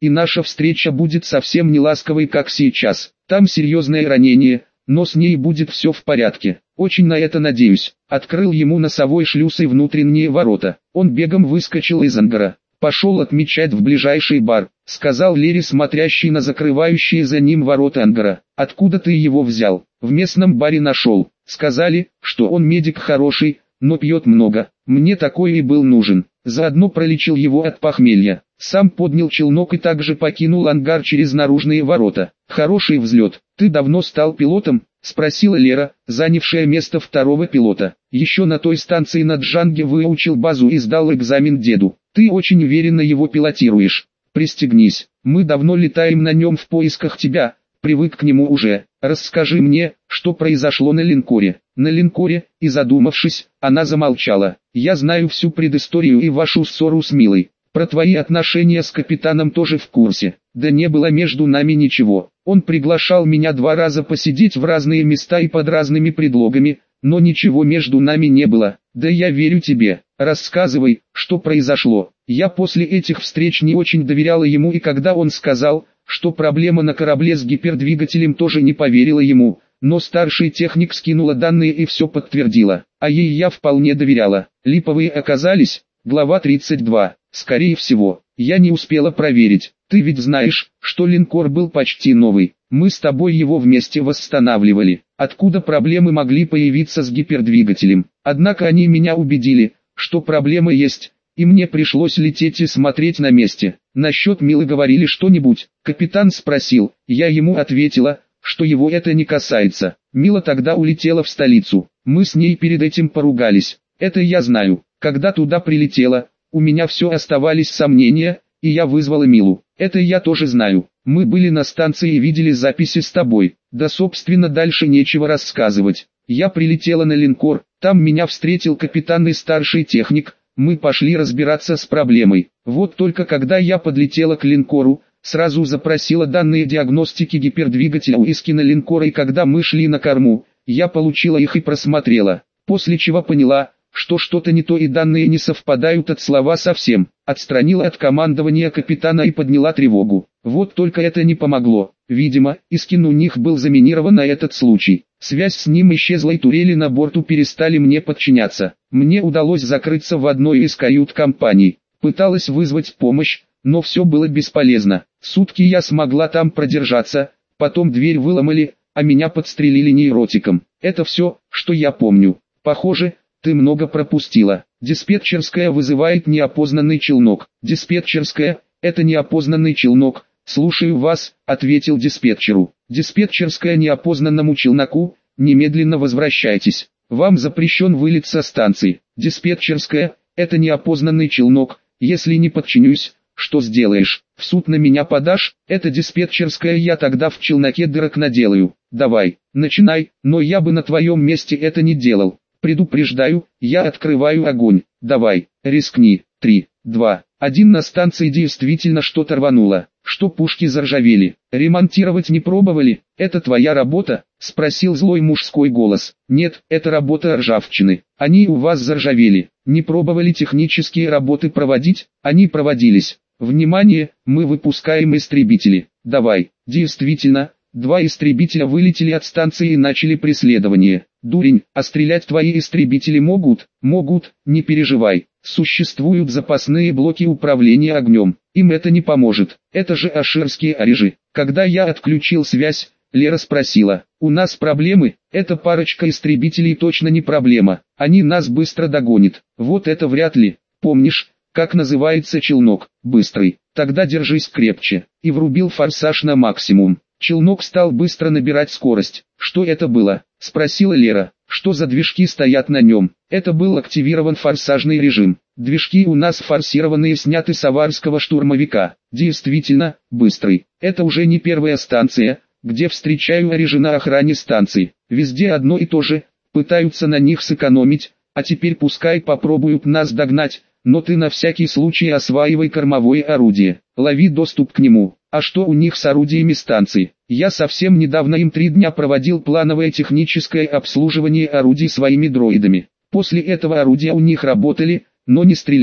и наша встреча будет совсем не ласковой, как сейчас. Там серьезное ранение, но с ней будет все в порядке. Очень на это надеюсь. Открыл ему носовой шлюз и внутренние ворота. Он бегом выскочил из ангара. Пошел отмечать в ближайший бар, сказал Лере, смотрящий на закрывающие за ним ворота ангара. Откуда ты его взял? В местном баре нашел. Сказали, что он медик хороший, но пьет много. Мне такой и был нужен. Заодно пролечил его от похмелья. Сам поднял челнок и также покинул ангар через наружные ворота. Хороший взлет. Ты давно стал пилотом? Спросила Лера, занявшая место второго пилота. Еще на той станции на Джанге выучил базу и сдал экзамен деду. Ты очень уверенно его пилотируешь. Пристегнись. Мы давно летаем на нем в поисках тебя. Привык к нему уже. Расскажи мне, что произошло на линкоре. На линкоре, и задумавшись, она замолчала. Я знаю всю предысторию и вашу ссору с Милой. Про твои отношения с капитаном тоже в курсе. Да не было между нами ничего. Он приглашал меня 2 раза посидеть в разные места и под разными предлогами, но ничего между нами не было. Да я верю тебе. Рассказывай, что произошло. Я после этих встреч не очень доверяла ему, и когда он сказал, что проблема на корабле с гипердвигателем, тоже не поверила ему, но старший техник скинула данные и все подтвердила, а ей я вполне доверяла. Липовые оказались. Глава 32. Скорее всего, я не успела проверить. Ты ведь знаешь, что линкор был почти новый. Мы с тобой его вместе восстанавливали. Откуда проблемы могли появиться с гипердвигателем? Однако они меня убедили, что проблема есть, и мне пришлось лететь и смотреть на месте. Насчет Милы говорили что-нибудь? Капитан спросил. Я ему ответила, что его это не касается. Мила тогда улетела в столицу. Мы с ней перед этим поругались. Это я знаю. Когда туда прилетела, у меня все оставались сомнения, и я вызвала Милу. Это я тоже знаю. Мы были на станции и видели записи с тобой. Да собственно дальше нечего рассказывать. Я прилетела на линкор, там меня встретил капитан и старший техник. Мы пошли разбираться с проблемой. Вот только когда я подлетела к линкору, сразу запросила данные диагностики гипердвигателя у Искина линкора, и когда мы шли на корму, я получила их и просмотрела. После чего поняла, что что-то не то и данные не совпадают от слова совсем. Отстранила от командования капитана и подняла тревогу. Вот только это не помогло. Видимо, Искин у них был заминирован на этот случай. Связь с ним исчезла, и турели на борту перестали мне подчиняться. Мне удалось закрыться в одной из кают-компаний. Пыталась вызвать помощь, но все было бесполезно. Сутки я смогла там продержаться, потом дверь выломали, а меня подстрелили нейротиком. Это все, что я помню. Похоже, ты много пропустила. Диспетчерская вызывает неопознанный челнок. Диспетчерская, это неопознанный челнок. Слушаю вас, ответил диспетчеру. Диспетчерская неопознанному челноку, немедленно возвращайтесь. Вам запрещен вылет со станции. Диспетчерская, это неопознанный челнок. Если не подчинюсь, что сделаешь? В суд на меня подашь? Это диспетчерская, я тогда в челноке дырок наделаю. Давай, начинай, но я бы на твоем месте это не делал. Предупреждаю, я открываю огонь. Давай, рискни. 3, 2, 1. На станции действительно что-то рвануло. Что пушки заржавели? Ремонтировать не пробовали? Это твоя работа? Спросил злой мужской голос. Нет, это работа ржавчины. Они у вас заржавели. Не пробовали технические работы проводить? Они проводились. Внимание, мы выпускаем истребители. Давай. Действительно, 2 истребителя вылетели от станции и начали преследование. Дурень, а стрелять твои истребители могут? Могут, не переживай. Существуют запасные блоки управления огнем. Им это не поможет. Это же аширские орежи. Когда я отключил связь, Лера спросила. У нас проблемы? Эта парочка истребителей точно не проблема. Они нас быстро догонят. Вот это вряд ли. Помнишь, как называется челнок? Быстрый. Тогда держись крепче. И врубил форсаж на максимум. Челнок стал быстро набирать скорость. Что это было? Спросила Лера. Что за движки стоят на нем? Это был активирован форсажный режим. Движки у нас форсированные, сняты с аварского штурмовика. Действительно, быстрый. Это уже не первая станция, где встречаю орежи на охране станции. Везде одно и то же. Пытаются на них сэкономить, а теперь пускай попробуют нас догнать. Но ты на всякий случай осваивай кормовое орудие. Лови доступ к нему. А что у них с орудиями станции? Я совсем недавно им 3 дня проводил плановое техническое обслуживание орудий своими дроидами. После этого орудия у них работали, но не стреляли.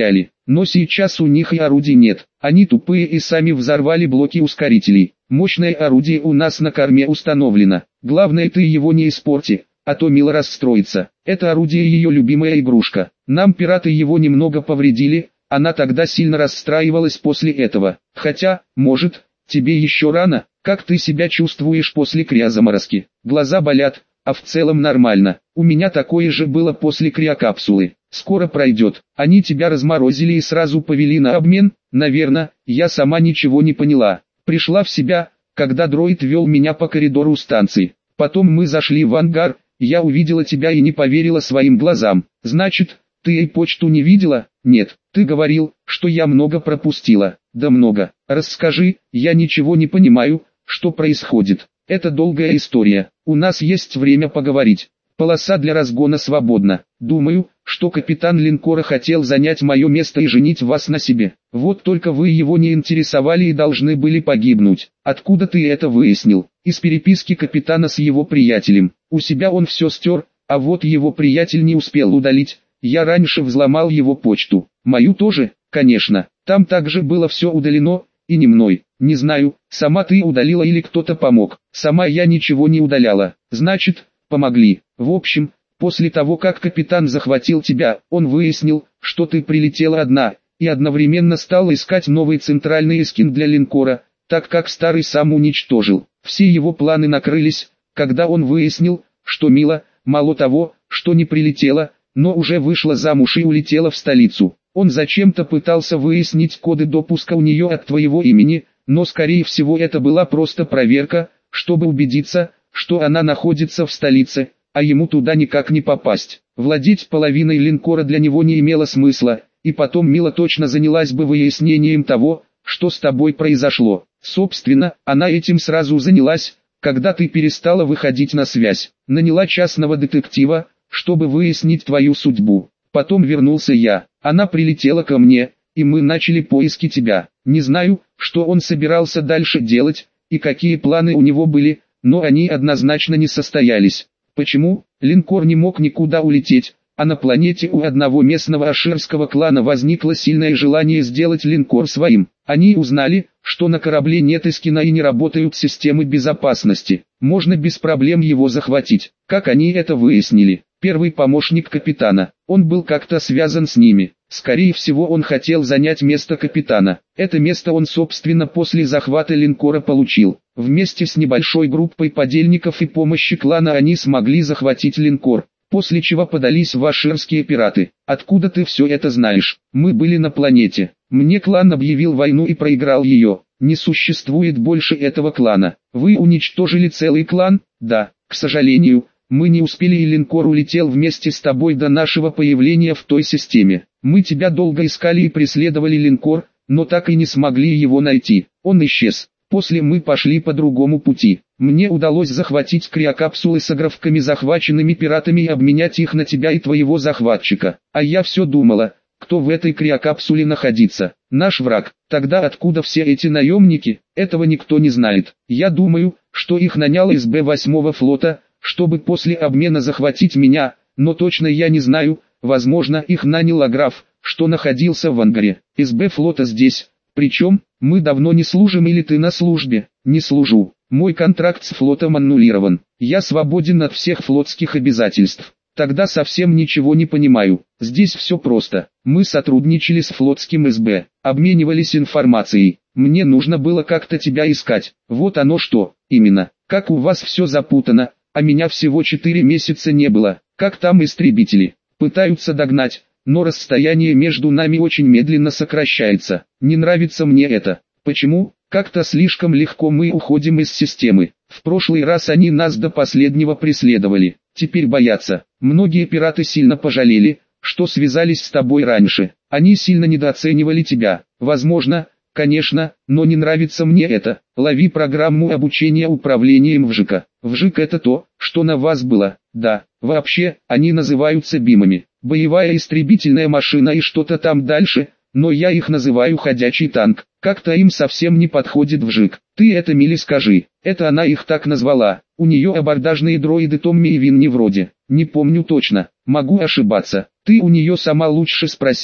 но сейчас у них и орудий нет. Они тупые и сами взорвали блоки ускорителей. Мощное орудие у нас на корме установлено. Главное, ты его не испорти, а то Мила расстроится. Это орудие ее любимая игрушка. Нам пираты его немного повредили, она тогда сильно расстраивалась после этого. Хотя, может, тебе еще рано? Как ты себя чувствуешь после криозаморозки? Глаза болят, а в целом нормально. У меня такое же было после криокапсулы. Скоро пройдет. Они тебя разморозили и сразу повели на обмен? Наверное, я сама ничего не поняла. Пришла в себя, когда дроид вел меня по коридору станции. Потом мы зашли в ангар, я увидела тебя и не поверила своим глазам. Значит, ты и почту не видела? Нет, ты говорил, что я много пропустила. Да много. Расскажи, я ничего не понимаю, что происходит. Это долгая история. У нас есть время поговорить. Полоса для разгона свободна. Думаю, что капитан линкора хотел занять мое место и женить вас на себе. Вот только вы его не интересовали и должны были погибнуть. Откуда ты это выяснил? Из переписки капитана с его приятелем. У себя он все стер, а вот его приятель не успел удалить. Я раньше взломал его почту. Мою тоже, конечно. Там также было все удалено, и не мной. Не знаю, сама ты удалила или кто-то помог. Сама я ничего не удаляла. Значит, помогли. В общем, после того как капитан захватил тебя, он выяснил, что ты прилетела одна, и одновременно стал искать новый центральный эскин для линкора, так как старый сам уничтожил. Все его планы накрылись, когда он выяснил, что Мила, мало того, что не прилетела, но уже вышла замуж и улетела в столицу. Он зачем-то пытался выяснить коды допуска у нее от твоего имени, но скорее всего это была просто проверка, чтобы убедиться, что она находится в столице, а ему туда никак не попасть. Владеть половиной линкора для него не имело смысла, и потом Мила точно занялась бы выяснением того, что с тобой произошло. Собственно, она этим сразу занялась, когда ты перестала выходить на связь. Наняла частного детектива, чтобы выяснить твою судьбу. Потом вернулся я. Она прилетела ко мне, и мы начали поиски тебя. Не знаю, что он собирался дальше делать, и какие планы у него были, но они однозначно не состоялись. Почему? Линкор не мог никуда улететь, а на планете у одного местного аширского клана возникло сильное желание сделать линкор своим. Они узнали, что на корабле нет эскина и не работают системы безопасности. Можно без проблем его захватить. Как они это выяснили? Первый помощник капитана. Он был как-то связан с ними. Скорее всего, он хотел занять место капитана. Это место он собственно после захвата линкора получил. Вместе с небольшой группой подельников и помощи клана они смогли захватить линкор, после чего подались в аширские пираты. Откуда ты все это знаешь? Мы были на планете. Мне клан объявил войну и проиграл ее. Не существует больше этого клана. Вы уничтожили целый клан? Да, к сожалению. Мы не успели, и линкор улетел вместе с тобой до нашего появления в той системе. Мы тебя долго искали и преследовали линкор, но так и не смогли его найти. Он исчез. После мы пошли по другому пути. Мне удалось захватить криокапсулы с аграфками, захваченными пиратами, и обменять их на тебя и твоего захватчика. А я все думала, кто в этой криокапсуле находится. Наш враг. Тогда откуда все эти наемники? Этого никто не знает. Я думаю, что их нанял СБ 8-го флота, чтобы после обмена захватить меня, но точно я не знаю, возможно их нанял Аграф, что находился в ангаре. СБ флота здесь, причем, мы давно не служим, или ты на службе? Не служу, мой контракт с флотом аннулирован, я свободен от всех флотских обязательств. Тогда совсем ничего не понимаю, здесь все просто, мы сотрудничали с флотским СБ, обменивались информацией, мне нужно было как-то тебя искать, вот оно что, именно, как у вас все запутано. А меня всего 4 месяца не было. Как там истребители? Пытаются догнать, но расстояние между нами очень медленно сокращается. Не нравится мне это. Почему? Как-то слишком легко мы уходим из системы. В прошлый раз они нас до последнего преследовали. Теперь боятся. Многие пираты сильно пожалели, что связались с тобой раньше. Они сильно недооценивали тебя. Возможно, конечно, но не нравится мне это. Лови программу обучения управлением ВЖК. ВЖК это то, что на вас было. Да, вообще, они называются бимами. Боевая истребительная машина и что-то там дальше, но я их называю ходячий танк. Как-то им совсем не подходит ВЖК. Ты это Миле скажи. Это она их так назвала. У нее абордажные дроиды Томми и Винни вроде. Не помню точно. Могу ошибаться. Ты у нее сама лучше спроси,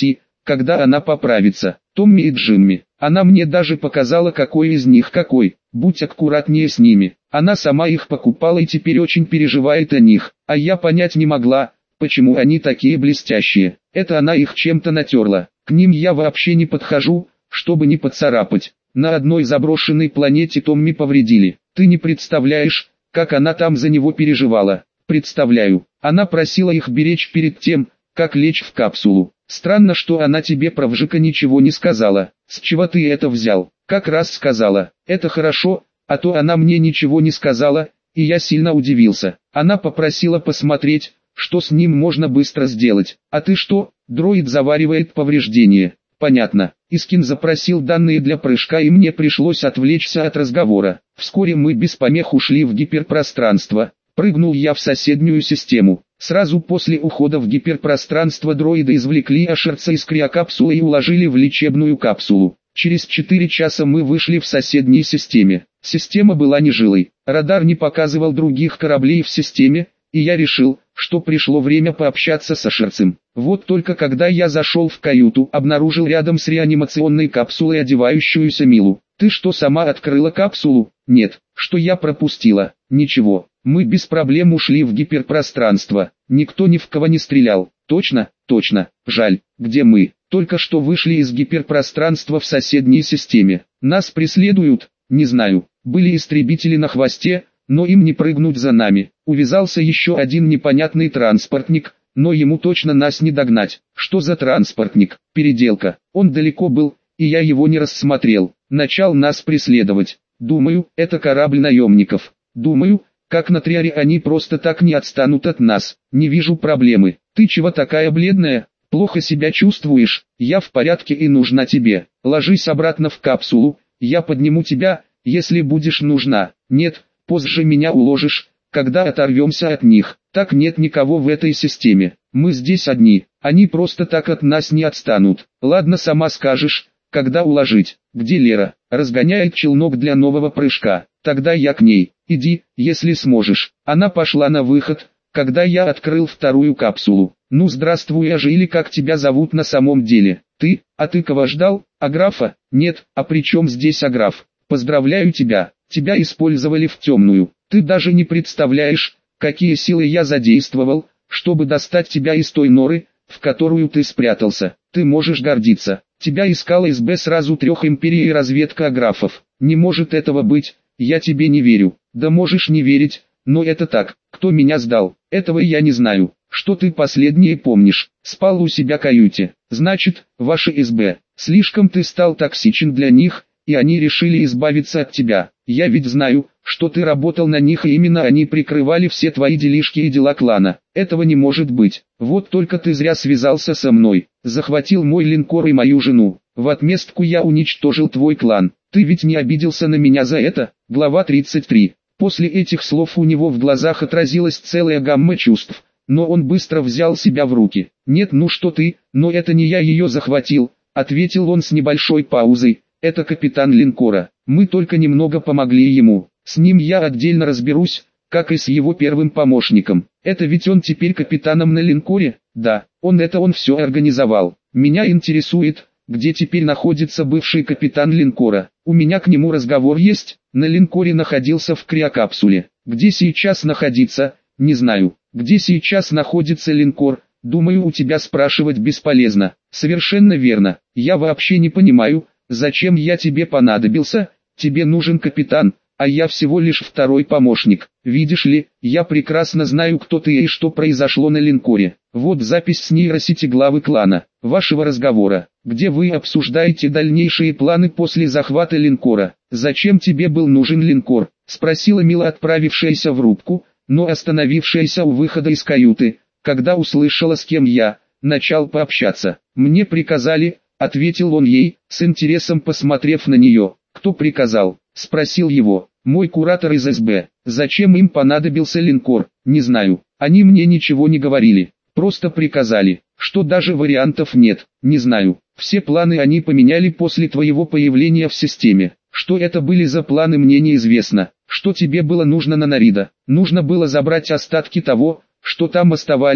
когда она поправится. Томми и Джимми. Она мне даже показала, какой из них какой. Будь аккуратнее с ними. Она сама их покупала и теперь очень переживает о них. А я понять не могла, почему они такие блестящие. Это она их чем-то натерла. К ним я вообще не подхожу, чтобы не поцарапать. На одной заброшенной планете Томми повредили. Ты не представляешь, как она там за него переживала. Представляю. Она просила их беречь перед тем, как лечь в капсулу. Странно, что она тебе про Вжика ничего не сказала. С чего ты это взял? Как раз сказала. Это хорошо, а то она мне ничего не сказала, и я сильно удивился. Она попросила посмотреть, что с ним можно быстро сделать. А ты что? Дроид заваривает повреждения. Понятно. Искин запросил данные для прыжка, и мне пришлось отвлечься от разговора. Вскоре мы без помех ушли в гиперпространство. Прыгнул я в соседнюю систему. Сразу после ухода в гиперпространство дроиды извлекли Ашерца из криокапсулы и уложили в лечебную капсулу. Через 4 часа мы вышли в соседней системе. Система была нежилой. Радар не показывал других кораблей в системе, и я решил, что пришло время пообщаться с Ашерцем. Вот только когда я зашел в каюту, обнаружил рядом с реанимационной капсулой одевающуюся Милу. «Ты что, сама открыла капсулу?» «Нет». «Что я пропустила?» «Ничего. Мы без проблем ушли в гиперпространство. Никто ни в кого не стрелял». «Точно? Точно. Жаль. Где мы?» «Только что вышли из гиперпространства в соседней системе. Нас преследуют?» «Не знаю. Были истребители на хвосте, но им не прыгнуть за нами. Увязался еще один непонятный транспортник, но ему точно нас не догнать». «Что за транспортник?» «Переделка. Он далеко был, и я его не рассмотрел. Начал нас преследовать. Думаю, это корабль наемников. Думаю, как на Триаре они просто так не отстанут от нас. Не вижу проблемы. Ты чего такая бледная? Плохо себя чувствуешь? Я в порядке и нужна тебе. Ложись обратно в капсулу, я подниму тебя, если будешь нужна. Нет, позже меня уложишь, когда оторвемся от них. Так нет никого в этой системе. Мы здесь одни, они просто так от нас не отстанут. Ладно, сама скажешь, когда уложить. Где Лера? Разгоняет челнок для нового прыжка. Тогда я к ней. Иди, если сможешь. Она пошла на выход, когда я открыл вторую капсулу. Ну здравствуй, Ажи, или как тебя зовут на самом деле? Ты? А ты кого ждал? Аграфа? Нет, а при чем здесь Аграф? Поздравляю тебя. Тебя использовали в темную. Ты даже не представляешь, какие силы я задействовал, чтобы достать тебя из той норы, в которую ты спрятался. Ты можешь гордиться. Тебя искала СБ сразу 3 империй и разведка Аграфов. Не может этого быть, я тебе не верю. Да можешь не верить, но это так. Кто меня сдал? Этого я не знаю. Что ты последнее помнишь? Спал у себя в каюте. Значит, ваши СБ. Слишком ты стал токсичен для них, и они решили избавиться от тебя. Я ведь знаю, что ты работал на них, и именно они прикрывали все твои делишки и дела клана. Этого не может быть. Вот только ты зря связался со мной. Захватил мой линкор и мою жену. В отместку я уничтожил твой клан. Ты ведь не обиделся на меня за это? Глава 33. После этих слов у него в глазах отразилась целая гамма чувств, но он быстро взял себя в руки. «Нет, ну что ты, но это не я ее захватил», — ответил он с небольшой паузой. «Это капитан линкора. Мы только немного помогли ему. С ним я отдельно разберусь, как и с его первым помощником. Это ведь он теперь капитаном на линкоре?» «Да, он все организовал. Меня интересует, где теперь находится бывший капитан линкора. У меня к нему разговор есть». На линкоре находился в криокапсуле. Где сейчас находится, не знаю. Где сейчас находится линкор, думаю, у тебя спрашивать бесполезно. Совершенно верно. Я вообще не понимаю, зачем я тебе понадобился. Тебе нужен капитан, а я всего лишь второй помощник. Видишь ли, я прекрасно знаю, кто ты и что произошло на линкоре. Вот запись с нейросети главы клана, вашего разговора, где вы обсуждаете дальнейшие планы после захвата линкора. «Зачем тебе был нужен линкор?» — спросила Мила, отправившаяся в рубку, но остановившаяся у выхода из каюты, когда услышала, с кем я начал пообщаться. «Мне приказали», — ответил он ей, с интересом посмотрев на нее. «Кто приказал?» — спросил его. «Мой куратор из СБ. Зачем им понадобился линкор? Не знаю. Они мне ничего не говорили. Просто приказали. Что даже вариантов нет, не знаю. Все планы они поменяли после твоего появления в системе. Что это были за планы, мне неизвестно. Что тебе было нужно на Нарида? Нужно было забрать остатки того, что там оставались,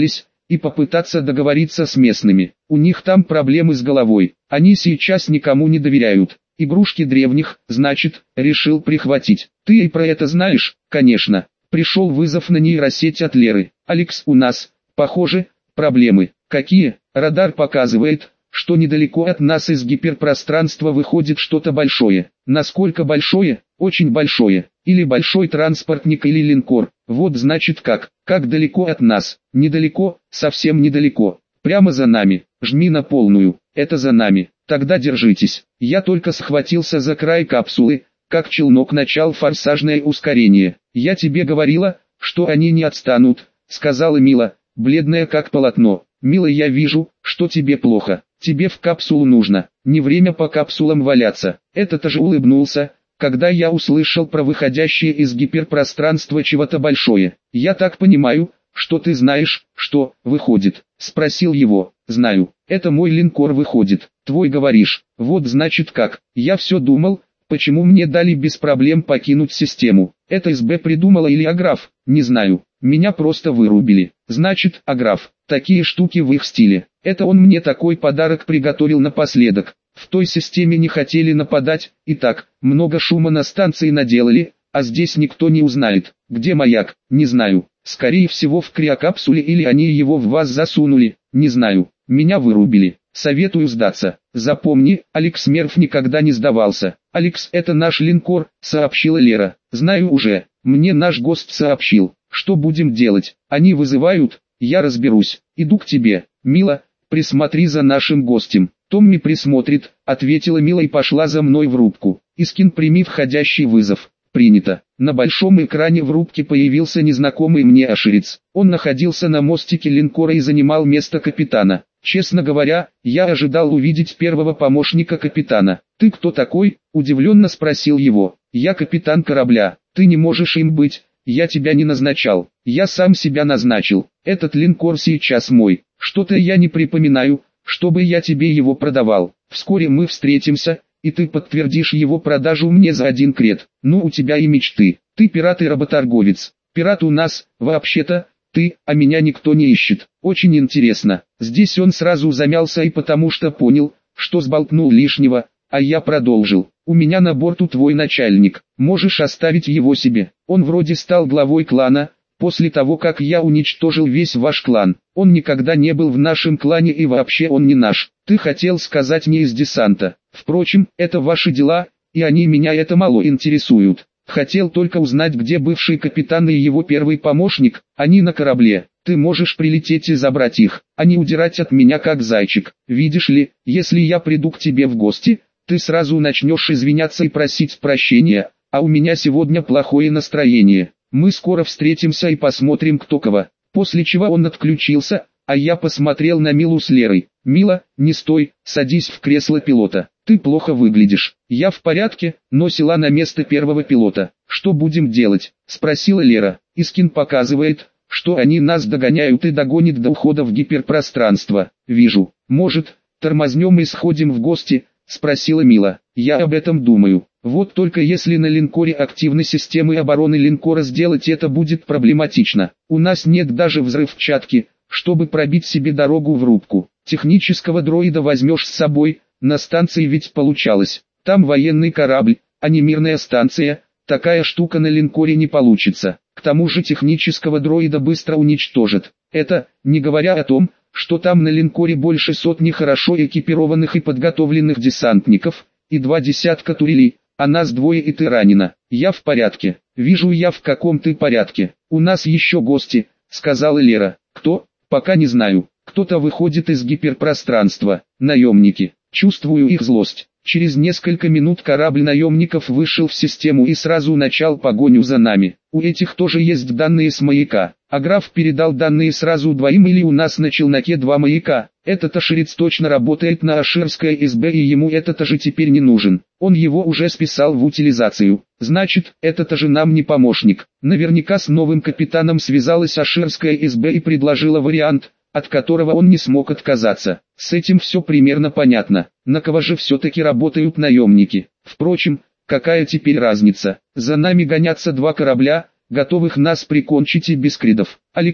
и попытаться договориться с местными. У них там проблемы с головой, они сейчас никому не доверяют. Игрушки древних, значит, решил прихватить. Ты и про это знаешь? Конечно. Пришел вызов на нейросеть от Леры. Алекс, у нас, похоже, проблемы. Какие? Радар показывает, что недалеко от нас из гиперпространства выходит что-то большое. Насколько большое? Очень большое. Или большой транспортник, или линкор. Вот значит как. Как далеко от нас? Недалеко, совсем недалеко. Прямо за нами. Жми на полную. Это за нами. Тогда держитесь. Я только схватился за край капсулы, как челнок начал форсажное ускорение. Я тебе говорила, что они не отстанут, сказала Мила, бледная как полотно. Мила, я вижу, что тебе плохо. Тебе в капсулу нужно. Не время по капсулам валяться. Этот же улыбнулся, когда я услышал про выходящее из гиперпространства чего-то большое. Я так понимаю, что ты знаешь, что выходит? Спросил его. Знаю. Это мой линкор выходит. Твой говоришь. Вот значит как. Я все думал, почему мне дали без проблем покинуть систему. Это СБ придумала или Аграф? Не знаю. Меня просто вырубили. Значит, Аграф. Такие штуки в их стиле. Это он мне такой подарок приготовил напоследок. В той системе не хотели нападать, и так, много шума на станции наделали, а здесь никто не узнает. Где маяк? Не знаю. Скорее всего в криокапсуле, или они его в вас засунули, не знаю. Меня вырубили. Советую сдаться. Запомни, Алекс Мерф никогда не сдавался. Алекс, это наш линкор, сообщила Лера. Знаю уже. Мне наш гость сообщил. Что будем делать? Они вызывают, я разберусь. Иду к тебе. Мила, присмотри за нашим гостем. Томми присмотрит, ответила Мила и пошла за мной в рубку. Искин, прими входящий вызов. Принято. На большом экране в рубке появился незнакомый мне аширец. Он находился на мостике линкора и занимал место капитана. Честно говоря, я ожидал увидеть первого помощника капитана. «Ты кто такой?» – удивленно спросил его. «Я капитан корабля. Ты не можешь им быть. Я тебя не назначал. Я сам себя назначил. Этот линкор сейчас мой. Что-то я не припоминаю, чтобы я тебе его продавал. Вскоре мы встретимся, и ты подтвердишь его продажу мне за 1 крет. Ну, у тебя и мечты. Ты пират и работорговец. Пират у нас, вообще-то, ты, а меня никто не ищет. Очень интересно». Здесь он сразу замялся и потому что понял, что сболтнул лишнего, а я продолжил. «У меня на борту твой начальник. Можешь оставить его себе. Он вроде стал главой клана, после того как я уничтожил весь ваш клан. Он никогда не был в нашем клане и вообще он не наш. Ты хотел сказать не из десанта. Впрочем, это ваши дела, и они меня это мало интересуют. Хотел только узнать, где бывший капитан и его первый помощник. Они на корабле. Ты можешь прилететь и забрать их, а не удирать от меня как зайчик. Видишь ли, если я приду к тебе в гости, ты сразу начнешь извиняться и просить прощения, а у меня сегодня плохое настроение. Мы скоро встретимся и посмотрим кто кого». После чего он отключился, а я посмотрел на Милу с Лерой. «Мила, не стой, садись в кресло пилота. Ты плохо выглядишь». «Я в порядке, но села на место первого пилота». «Что будем делать?» – спросила Лера. «Искин показывает, что они нас догоняют и догонят до ухода в гиперпространство». «Вижу. Может, тормознем и сходим в гости?» – спросила Мила. «Я об этом думаю. Вот только если на линкоре активны системы обороны линкора, сделать это будет проблематично. У нас нет даже взрывчатки, чтобы пробить себе дорогу в рубку. Технического дроида возьмешь с собой, на станции ведь получалось. Там военный корабль, а не мирная станция, такая штука на линкоре не получится. К тому же технического дроида быстро уничтожат. Это, не говоря о том, что там на линкоре больше сотни хорошо экипированных и подготовленных десантников, и 2 десятка турелей, а нас 2 и ты ранена. Я в порядке. Вижу я, в каком ты порядке. У нас еще гости, сказала Лера. Кто? Пока не знаю. Кто-то выходит из гиперпространства. Наемники. Чувствую их злость. Через несколько минут корабль наемников вышел в систему и сразу начал погоню за нами. У этих тоже есть данные с маяка. А граф передал данные сразу 2 или у нас на челноке 2 маяка. Этот аширец точно работает на аширское СБ и ему этот же теперь не нужен. Он его уже списал в утилизацию. Значит, этот же нам не помощник. Наверняка с новым капитаном связалась аширская СБ и предложила вариант, от которого он не смог отказаться. С этим все примерно понятно. На кого же все-таки работают наемники? Впрочем, какая теперь разница? За нами гонятся 2 корабля, готовых нас прикончить и без кридов. «Алекс,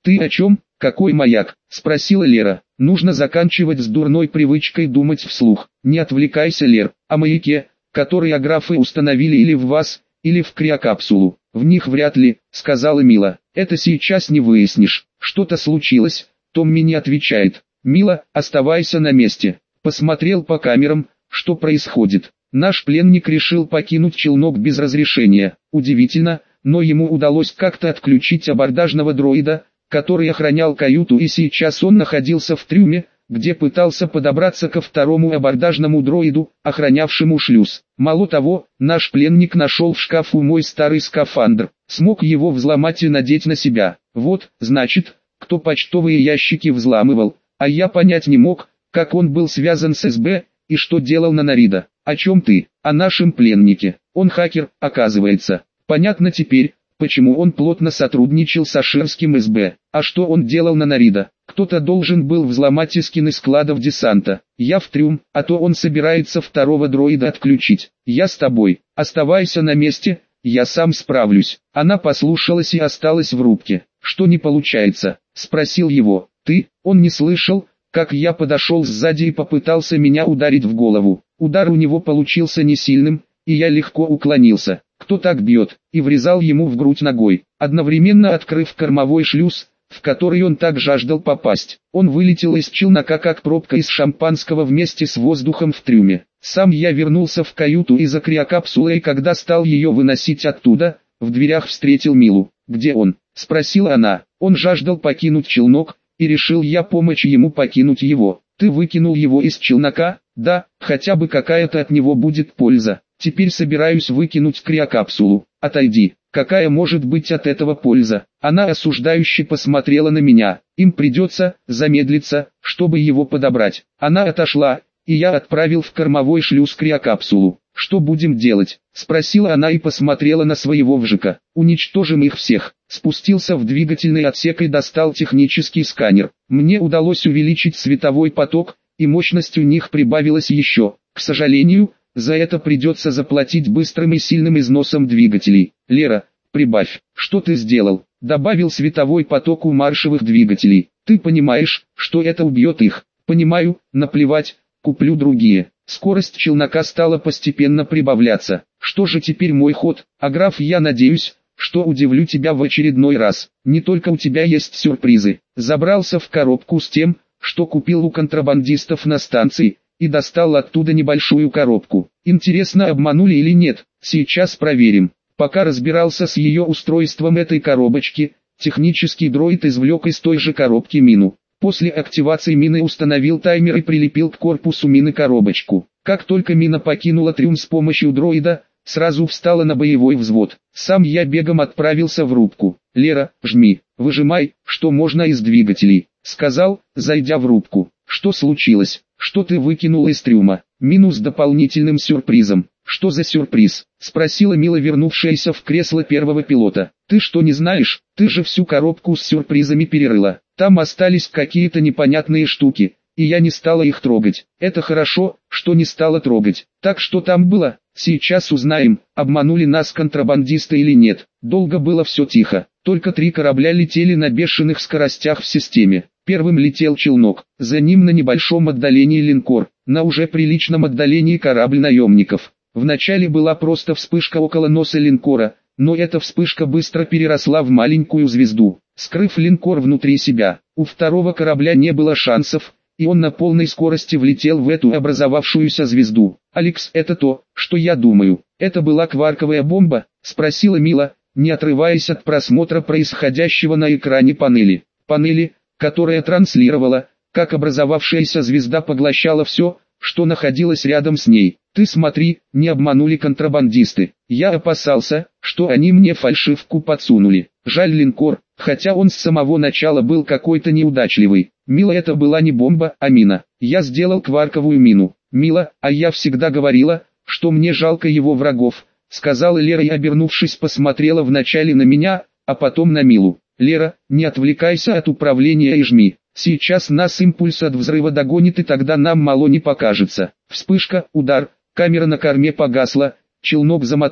«Ты о чем? Какой маяк?» – спросила Лера. «Нужно заканчивать с дурной привычкой думать вслух. Не отвлекайся, Лер, о маяке, который аграфы установили или в вас, или в криокапсулу. В них вряд ли», – сказала Мила. «Это сейчас не выяснишь. Что-то случилось?» Томми не отвечает. «Мила, оставайся на месте». Посмотрел по камерам, что происходит. Наш пленник решил покинуть челнок без разрешения. Удивительно, но ему удалось как-то отключить абордажного дроида, который охранял каюту, и сейчас он находился в трюме, где пытался подобраться ко второму абордажному дроиду, охранявшему шлюз. Мало того, наш пленник нашел в шкафу мой старый скафандр, смог его взломать и надеть на себя. Вот, значит, кто почтовые ящики взламывал, а я понять не мог, как он был связан с СБ, и что делал на Нарида. «О чем ты?» «О нашем пленнике. Он хакер, оказывается. Понятно теперь, почему он плотно сотрудничал с ашерским СБ. А что он делал на Нарида? Кто-то должен был взломать эскины складов десанта. Я в трюм, а то он собирается второго дроида отключить. Я с тобой. Оставайся на месте, я сам справлюсь». Она послушалась и осталась в рубке. «Что не получается?» – спросил его. «Ты?» Он не слышал, как я подошел сзади и попытался меня ударить в голову. Удар у него получился не сильным, и я легко уклонился. «Кто так бьет?» И врезал ему в грудь ногой, одновременно открыв кормовой шлюз, в который он так жаждал попасть. Он вылетел из челнока как пробка из шампанского вместе с воздухом в трюме. Сам я вернулся в каюту и за криокапсулой, когда стал ее выносить оттуда, в дверях встретил Милу. «Где он?» – спросила она. «Он жаждал покинуть челнок, и решил я помочь ему покинуть его». «Ты выкинул его из челнока?» «Да, хотя бы какая-то от него будет польза. Теперь собираюсь выкинуть криокапсулу». «Отойди, какая может быть от этого польза?» Она осуждающе посмотрела на меня. «Им придется замедлиться, чтобы его подобрать». Она отошла, и я отправил в кормовой шлюз криокапсулу. «Что будем делать?» – спросила она и посмотрела на своего вжика. «Уничтожим их всех». Спустился в двигательный отсек и достал технический сканер. Мне удалось увеличить световой поток, и мощность у них прибавилась еще. К сожалению, за это придется заплатить быстрым и сильным износом двигателей. «Лера, прибавь». «Что ты сделал?» «Добавил световой поток у маршевых двигателей». «Ты понимаешь, что это убьет их?» «Понимаю, наплевать, куплю другие». Скорость челнока стала постепенно прибавляться. «Что же теперь мой ход?» «Аграф, я надеюсь, что удивлю тебя в очередной раз. Не только у тебя есть сюрпризы». Забрался в коробку с тем, что купил у контрабандистов на станции, и достал оттуда небольшую коробку. Интересно, обманули или нет? Сейчас проверим. Пока разбирался с ее устройством этой коробочки, технический дроид извлек из той же коробки мину. После активации мины установил таймер и прилепил к корпусу мины коробочку. Как только мина покинула трюм с помощью дроида, сразу встала на боевой взвод. Сам я бегом отправился в рубку. «Лера, жми, выжимай, что можно из двигателей», — сказал, зайдя в рубку. «Что случилось? Что ты выкинул из трюма?» «Мину с дополнительным сюрпризом». «Что за сюрприз?» — спросила Мила, вернувшаяся в кресло первого пилота. «Ты что, не знаешь? Ты же всю коробку с сюрпризами перерыла. Там остались какие-то непонятные штуки, и я не стала их трогать». «Это хорошо, что не стала трогать. Так что там было? Сейчас узнаем, обманули нас контрабандисты или нет». Долго было все тихо. Только 3 корабля летели на бешеных скоростях в системе. Первым летел челнок, за ним на небольшом отдалении линкор, на уже приличном отдалении корабль наемников. Вначале была просто вспышка около носа линкора, но эта вспышка быстро переросла в маленькую звезду, скрыв линкор внутри себя. У второго корабля не было шансов, и он на полной скорости влетел в эту образовавшуюся звезду. «Алекс, это то, что я думаю. Это была кварковая бомба?» – спросила Мила, не отрываясь от просмотра происходящего на экране панели. Панели, которая транслировала, как образовавшаяся звезда поглощала все, что находилось рядом с ней. «Ты смотри, не обманули контрабандисты. Я опасался, что они мне фальшивку подсунули. Жаль линкор, хотя он с самого начала был какой-то неудачливый». «Мила, это была не бомба, а мина. Я сделал кварковую мину». «Мила, а я всегда говорила, что мне жалко его врагов», — сказала Лера и, обернувшись, посмотрела вначале на меня, а потом на Милу. «Лера, не отвлекайся от управления и жми. Сейчас нас импульс от взрыва догонит, и тогда нам мало не покажется». Вспышка, удар, камера на корме погасла, челнок замотало,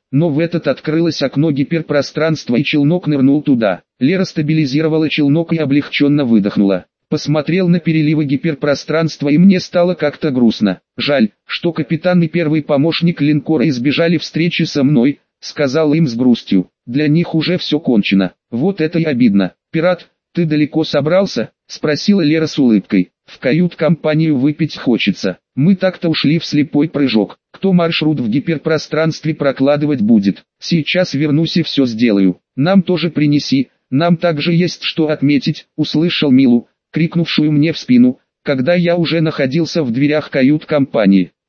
но в этот открылось окно гиперпространства и челнок нырнул туда. Лера стабилизировала челнок и облегченно выдохнула. Посмотрел на переливы гиперпространства и мне стало как-то грустно. Жаль, что капитан и первый помощник линкора избежали встречи со мной, сказал им с грустью. Для них уже все кончено. Вот это и обидно. Пират, ты далеко собрался? Спросила Лера с улыбкой. В кают-компанию выпить хочется. Мы так-то ушли в слепой прыжок. Кто маршрут в гиперпространстве прокладывать будет? Сейчас вернусь и все сделаю. Нам тоже принеси, нам также есть что отметить, услышал Милу, крикнувшую мне в спину, когда я уже находился в дверях кают-компании.